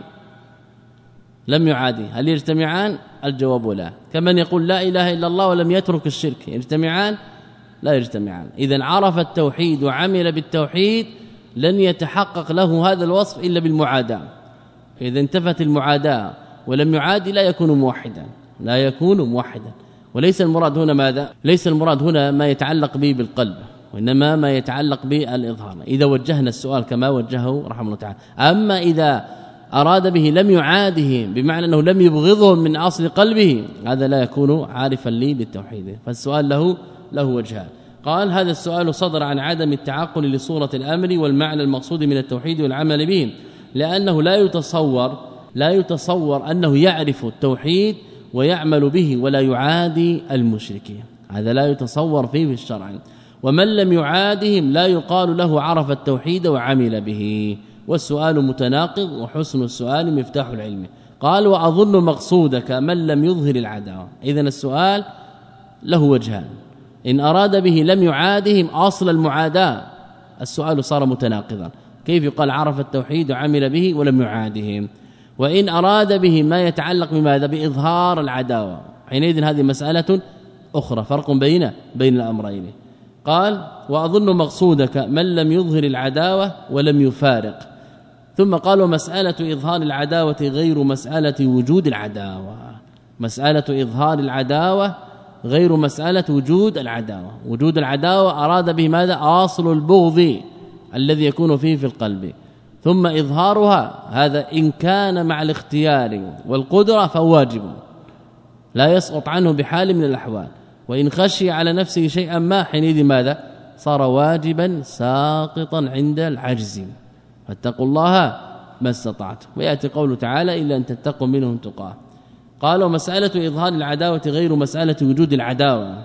لم يعادي، هل يجتمعان؟ الجواب لا. كمن يقول لا إله إلا الله ولم يترك الشرك، يجتمعان؟ لا يجتمعان. إذن عرف التوحيد وعمل بالتوحيد لن يتحقق له هذا الوصف إلا بالمعاداة. إذا انتفت المعاداة ولم يعادي لا يكون موحدا، لا يكون موحدا. وليس المراد هنا ماذا؟ ليس المراد هنا ما يتعلق به بالقلب، وإنما ما يتعلق بالإظهار إذا وجهنا السؤال كما وجهه رحمه الله تعالى. أما إذا أراد به لم يعاده بمعنى أنه لم يبغضهم من أصل قلبه، هذا لا يكون عارفا لي بالتوحيد. فالسؤال له له وجهان. قال هذا السؤال صدر عن عدم التعقل لصورة الأمر والمعنى المقصود من التوحيد والعمل به، لأنه لا يتصور لا يتصور أنه يعرف التوحيد ويعمل به ولا يعادي المشركين، هذا لا يتصور فيه في الشرع. ومن لم يعادهم لا يقال له عرف التوحيد وعمل به، والسؤال متناقض وحسن السؤال مفتاح العلم. قال وأظن مقصودك من لم يظهر العداوة. إذن السؤال له وجهان، إن أراد به لم يعادهم أصل المعاداة السؤال صار متناقضا، كيف يقال عرف التوحيد وعمل به ولم يعادهم؟ وإن أراد به ما يتعلق بماذا؟ بإظهار العداوة، حينئذ هذه مسألة أخرى، فرق بين بين الأمرين. قال وأظن مقصودك من لم يظهر العداوة ولم يفارق. ثم قال ومسألة إظهار العداوة غير مسألة وجود العداوة، مسألة إظهار العداوة غير مسألة وجود العداوة. وجود العداوة أراد به ماذا؟ أصل البغض الذي يكون فيه في القلب، ثم إظهارها هذا إن كان مع الاختيار والقدرة فواجب لا يسقط عنه بحال من الأحوال، وإن خشي على نفسه شيئا ما حينئذ ماذا؟ صار واجبا ساقطا عند العجز. فاتقوا الله ما استطعتم. ويأتي قوله تعالى إلا أن تتقوا منهم تقاه. قال ومسألة إظهار العداوة غير مسألة وجود العداوة،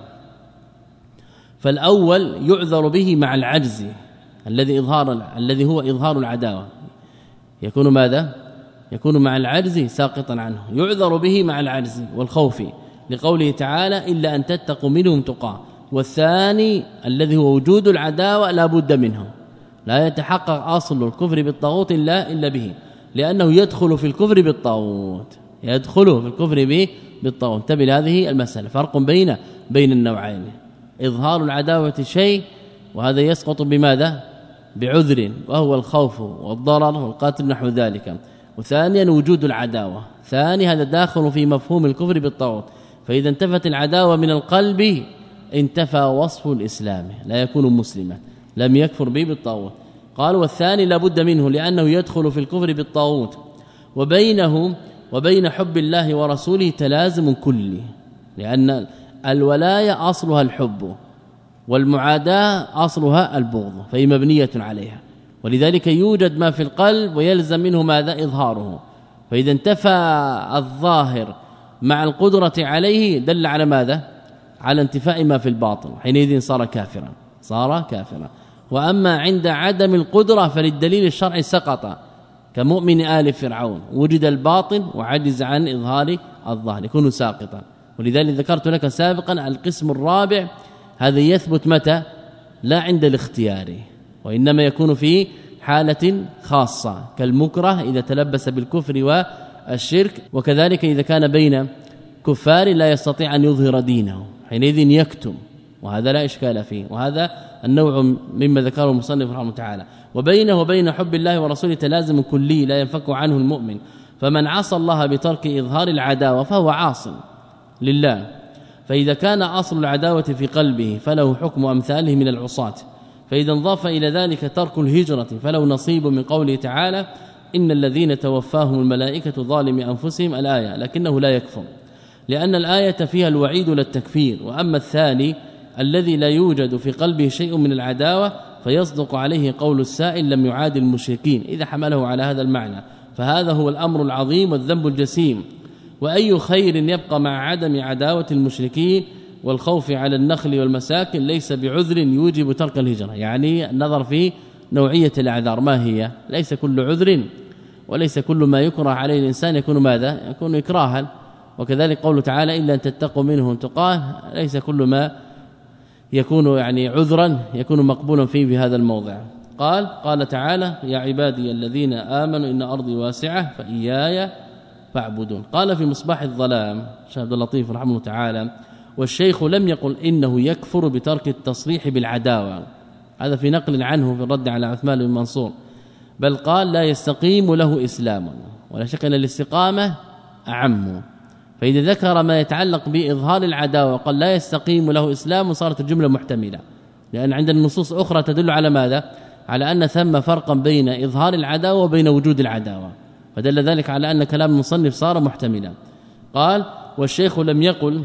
فالأول يعذر به مع العجز الذي إظهار الذي هو إظهار العداوة، يكون ماذا؟ يكون مع العجز ساقطا عنه، يعذر به مع العجز والخوف لقوله تعالى إلا أن تتقوا منهم تقاه. والثاني الذي هو وجود العداوة لا بد منه، لا يتحقق أصل الكفر بالطاغوت إلا إلا به، لأنه يدخل في الكفر بالطاغوت، يدخل في الكفر به بالطاغوت. انتبه هذه المسألة، فرق بين بين النوعين. إظهار العداوة شيء وهذا يسقط بماذا؟ بعذر وهو الخوف والضرر والقتل نحو ذلك. وثانيا وجود العداوة، ثاني هذا داخل في مفهوم الكفر بالطاغوت. فإذا انتفت العداوة من القلب انتفى وصف الإسلام، لا يكون مسلما، لم يكفر به بالطاغوت. قال والثاني لا بد منه لأنه يدخل في الكفر بالطاغوت، وبينه وبين حب الله ورسوله تلازم كلي، لأن الولاية أصلها الحب والمعاداة أصلها البغض، فهي مبنية عليها. ولذلك يوجد ما في القلب ويلزم منه ماذا؟ إظهاره. فإذا انتفى الظاهر مع القدرة عليه دل على ماذا؟ على انتفاء ما في الباطن، حينئذ صار كافرا، صار كافرا. وأما عند عدم القدرة فللدليل الشرعي سقط، كمؤمن آل فرعون وجد الباطن وعجز عن إظهار الظاهر، يكون ساقطا. ولذلك ذكرت لك سابقا القسم الرابع هذا يثبت متى؟ لا عند الاختيار، وإنما يكون في حالة خاصة كالمكره إذا تلبس بالكفر والشرك، وكذلك إذا كان بين كفار لا يستطيع أن يظهر دينه حينئذ يكتم، وهذا لا إشكال فيه، وهذا النوع مما ذكره المصنف رحمه الله تعالى. وبينه وبين حب الله ورسوله تلازم كلي لا ينفك عنه المؤمن، فمن عصى الله بترك إظهار العداوة فهو عاص لله، فإذا كان أصل العداوة في قلبه فله حكم أمثاله من العصاة، فإذا انضاف إلى ذلك ترك الهجرة فله نصيب من قوله تعالى إن الذين توفاهم الملائكة ظالمي أنفسهم الآية، لكنه لا يكفر لأن الآية فيها الوعيد للتكفير. وأما الثاني الذي لا يوجد في قلبه شيء من العداوة فيصدق عليه قول السائل لم يعاد المشركين إذا حمله على هذا المعنى، فهذا هو الأمر العظيم والذنب الجسيم. وأي خير يبقى مع عدم عداوة المشركين والخوف على النخل والمساكن ليس بعذر يوجب ترك الهجرة. يعني النظر في نوعية الأعذار ما هي، ليس كل عذر وليس كل ما يكره عليه الإنسان يكون ماذا؟ يكون إكراها. وكذلك قوله تعالى إلا أن تتقوا منه تقاه، ليس كل ما يكون يعني عذرا يكون مقبولا فيه بهذا الموضع. قال قال تعالى يا عبادي الذين آمنوا إن أرضي واسعة فإياي فاعبدون. قال في مصباح الظلام شيخ عبد اللطيف رحمه الله تعالى والشيخ لم يقل إنه يكفر بترك التصريح بالعداوة، هذا في نقل عنه في الرد على عثمان بن منصور، بل قال لا يستقيم له إسلام، ولا شك أن الاستقامة أعم. فإذا ذكر ما يتعلق بإظهار العداوة قال لا يستقيم له إسلام صارت الجملة محتملة، لأن عندنا نصوص أخرى تدل على ماذا؟ على أن ثم فرقا بين إظهار العداوة وبين وجود العداوة، فدل ذلك على أن كلام المصنف صار محتملا. قال والشيخ لم يقل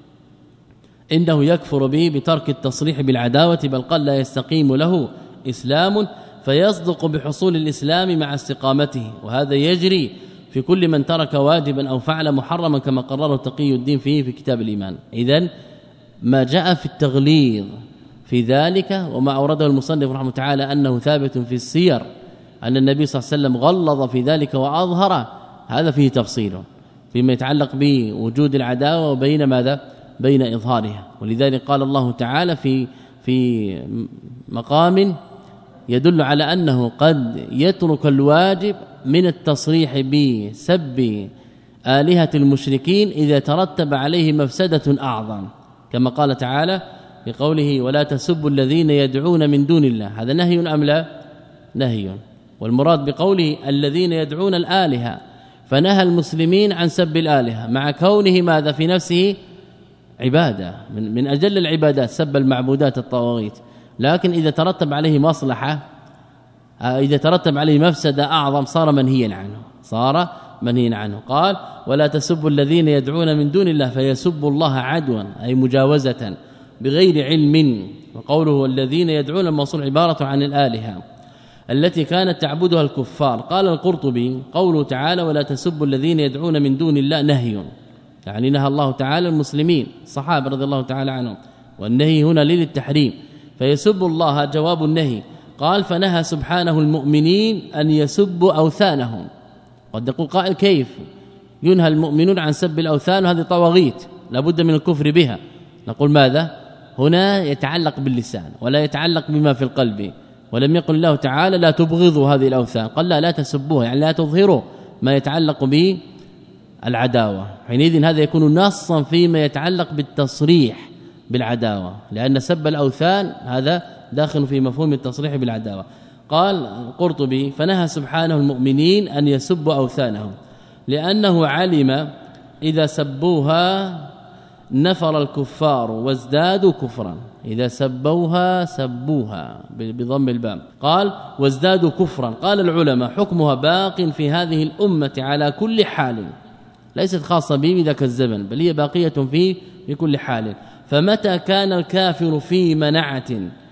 إنه يكفر به بترك التصريح بالعداوة، بل قال لا يستقيم له إسلام فيصدق بحصول الإسلام مع استقامته، وهذا يجري في كل من ترك واجبا أو فعل محرما كما قرره تقي الدين فيه في كتاب الإيمان. إذن ما جاء في التغليظ في ذلك وما أورده المصنف رحمه تعالى أنه ثابت في السير أن النبي صلى الله عليه وسلم غلظ في ذلك وأظهر، هذا فيه تفصيله فيما يتعلق بوجود العداوة وبين ماذا؟ بين إظهارها. ولذلك قال الله تعالى في في مقام يدل على أنه قد يترك الواجب من التصريح بسب آلهة المشركين إذا ترتب عليه مفسدة أعظم، كما قال تعالى بقوله ولا تسبوا الذين يدعون من دون الله، هذا نهي أم لا؟ نهي. والمراد بقوله الذين يدعون الآلهة، فنهى المسلمين عن سب الآلهة مع كونه ماذا في نفسه عبادة من, من أجل العبادات سب المعبودات الطواغيت، لكن إذا ترتب عليه مصلحة إذا ترتب عليه مفسدة أعظم صار منهيا عنه صار منهيا عنه. قال ولا تسبوا الذين يدعون من دون الله فيسبوا الله عدوا أي مجاوزة بغير علم. وقوله الذين يدعون الموصول عبارة عن الآلهة التي كانت تعبدها الكفار. قال القرطبي قوله تعالى ولا تسبوا الذين يدعون من دون الله نهي، يعني نهى الله تعالى المسلمين الصحابة رضي الله تعالى عنهم، والنهي هنا للتحريم، فيسب الله جواب النهي. قال فنهى سبحانه المؤمنين أن يسبوا أوثانهم. قد يقول قائل كيف ينهى المؤمنون عن سب الأوثان، هذه طواغيت لابد من الكفر بها. نقول ماذا؟ هنا يتعلق باللسان ولا يتعلق بما في القلب، ولم يقل الله تعالى لا تبغضوا هذه الأوثان، قال لا لا تسبوها يعني لا تظهروا ما يتعلق به العداوة. حينئذ هذا يكون نصا فيما يتعلق بالتصريح بالعداوة، لأن سب الأوثان هذا داخل في مفهوم التصريح بالعداوة. قال القرطبي فنهى سبحانه المؤمنين أن يسبوا أوثانهم لأنه علم إذا سبوها نفر الكفار وازدادوا كفرا، إذا سبوها سبوها بضم الباء. قال وازدادوا كفرا. قال العلماء حكمها باق في هذه الأمة على كل حال، ليست خاصة به بذاك الزمن بل هي باقية فيه بكل حال. فمتى كان الكافر في منعة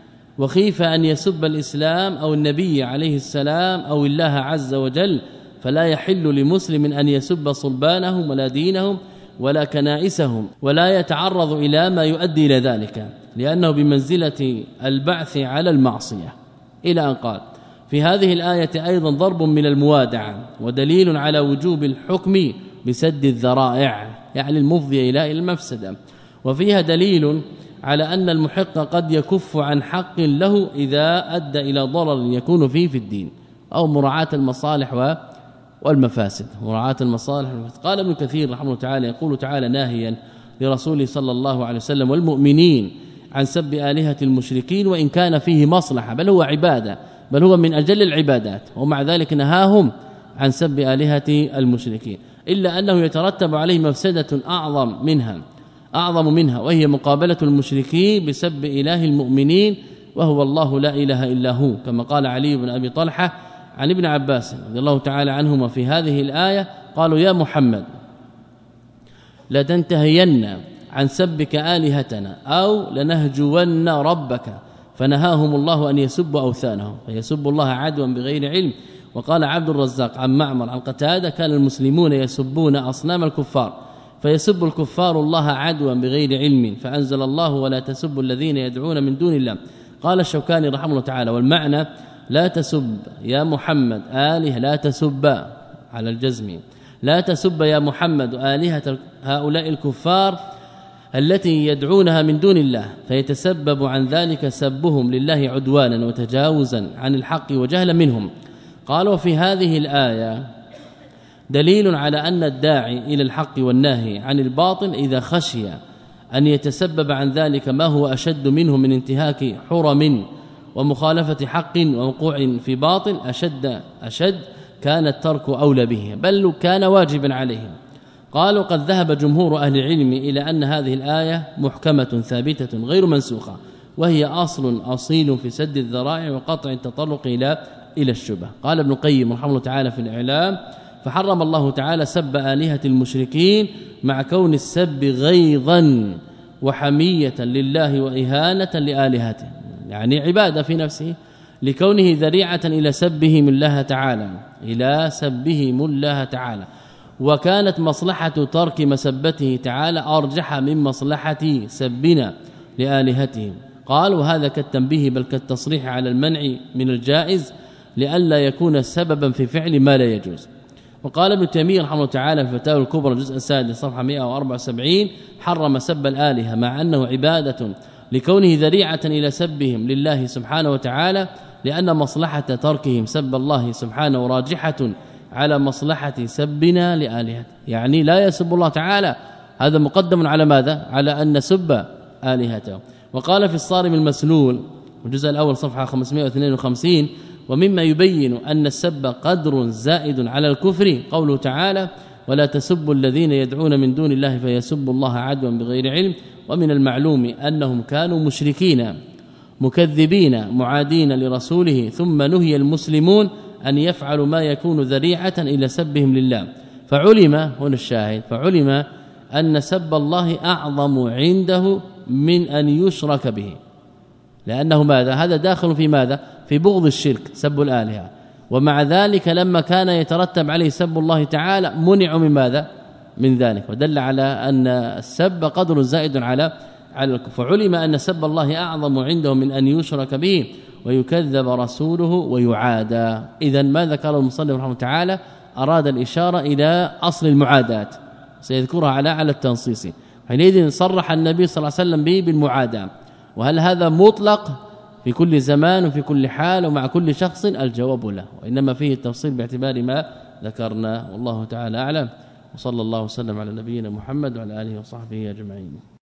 وخيف أن يسب الإسلام أو النبي عليه السلام أو الله عز وجل فلا يحل لمسلم أن يسب صلبانهم ولا دينهم ولا كنائسهم ولا يتعرض إلى ما يؤدي إلى ذلك، لأنه بمنزلة البعث على المعصية. إلى أن قال في هذه الآية أيضا ضرب من الموادعة ودليل على وجوب الحكم بسد الذرائع يعني المفضي إلى المفسدة، وفيها دليل على أن المحق قد يكف عن حق له إذا أدى إلى ضرر يكون فيه في الدين أو مراعاة المصالح والمفاسد مراعاة المصالح. قال ابن كثير رحمه الله تعالى يقول تعالى ناهيا لرسوله صلى الله عليه وسلم والمؤمنين عن سب آلهة المشركين وإن كان فيه مصلحة، بل هو عبادة، بل هو من أجل العبادات، ومع ذلك نهاهم عن سب آلهة المشركين، إلا أنه يترتب عليه مفسدة أعظم منها أعظم منها وهي مقابلة المشركين بسب إله المؤمنين وهو الله لا إله إلا هو، كما قال علي بن أبي طلحة عن ابن عباس رضي الله تعالى عنهما في هذه الآية قالوا يا محمد لتنتهين عن سبك آلهتنا أو لنهجون ربك، فنهاهم الله أن يسبوا أوثانهم فيسبوا الله عدوا بغير علم. وقال عبد الرزاق عن معمر عن قتادة كان المسلمون يسبون أصنام الكفار فيسب الكفار الله عدوا بغير علم فأنزل الله ولا تسبوا الذين يدعون من دون الله. قال الشوكاني رحمه الله تعالى والمعنى لا تسب يا محمد آله لا تسب على الجزم لا تسب يا محمد آلهة هؤلاء الكفار التي يدعونها من دون الله فيتسبب عن ذلك سبهم لله عدوانا وتجاوزا عن الحق وجهلا منهم. قالوا في هذه الآية دليل على أن الداعي إلى الحق والناهي عن الباطل إذا خشي أن يتسبب عن ذلك ما هو أشد منه من انتهاك حرم ومخالفة حق ووقوع في باطل أشد أشد كان الترك أولى به بل كان واجبا عليهم. قالوا قد ذهب جمهور أهل العلم إلى أن هذه الآية محكمة ثابتة غير منسوخة وهي أصل أصيل في سد الذرائع وقطع التطرق إلى إلى الشبه. قال ابن القيم رحمه الله تعالى في الإعلام فحرم الله تعالى سب آلهة المشركين مع كون السب غيظا وحمية لله وإهانة لآلهته، يعني عبادة في نفسه لكونه ذريعة إلى سبهم الله تعالى إلى سبهم الله تعالى، وكانت مصلحة ترك مسبته تعالى أرجح من مصلحة سبنا لآلهتهم. قال وهذا كالتنبيه بل كالتصريح على المنع من الجائز لئلا يكون سببا في فعل ما لا يجوز. وقال ابن تيمية رحمه الله تعالى في الفتاوى الكبرى الجزء السادس صفحة مئة وأربعة وسبعين حرم سب الآلهة مع أنه عبادة لكونه ذريعة إلى سبهم لله سبحانه وتعالى لأن مصلحة تركهم سب الله سبحانه راجحة على مصلحة سبنا لآلهته، يعني لا يسب الله تعالى هذا مقدم على ماذا؟ على أن نسب آلهته. وقال في الصارم المسلول الجزء الأول صفحة خمسمئة واثنين وخمسين ومما يبين أن السب قدر زائد على الكفر قوله تعالى ولا تسبوا الذين يدعون من دون الله فيسبوا الله عدوا بغير علم. ومن المعلوم أنهم كانوا مشركين مكذبين معادين لرسوله ثم نهي المسلمون أن يفعلوا ما يكون ذريعة إلى سبهم لله، فعلم هنا الشاهد فعلم أن سب الله أعظم عنده من أن يشرك به، لأنه ماذا؟ هذا داخل في ماذا؟ في بغض الشرك سب الآلهة، ومع ذلك لما كان يترتب عليه سب الله تعالى منع من ماذا؟ من ذلك، ودل على أن السب قدر زائد على على الكفر. علم أن سب الله أعظم عنده من أن يشرك به ويكذب رسوله ويعادى. إذن ما ذكر المصنف رحمه الله تعالى أراد الإشارة إلى أصل المعاداة سيذكرها على على التنصيص، حينئذ صرح النبي صلى الله عليه وسلم به بالمعاداة. وهل هذا مطلق في كل زمان وفي كل حال ومع كل شخص؟ الجواب له، وإنما فيه التفصيل باعتبار ما ذكرنا، والله تعالى أعلم. وصلى الله وسلم على نبينا محمد وعلى آله وصحبه أجمعين.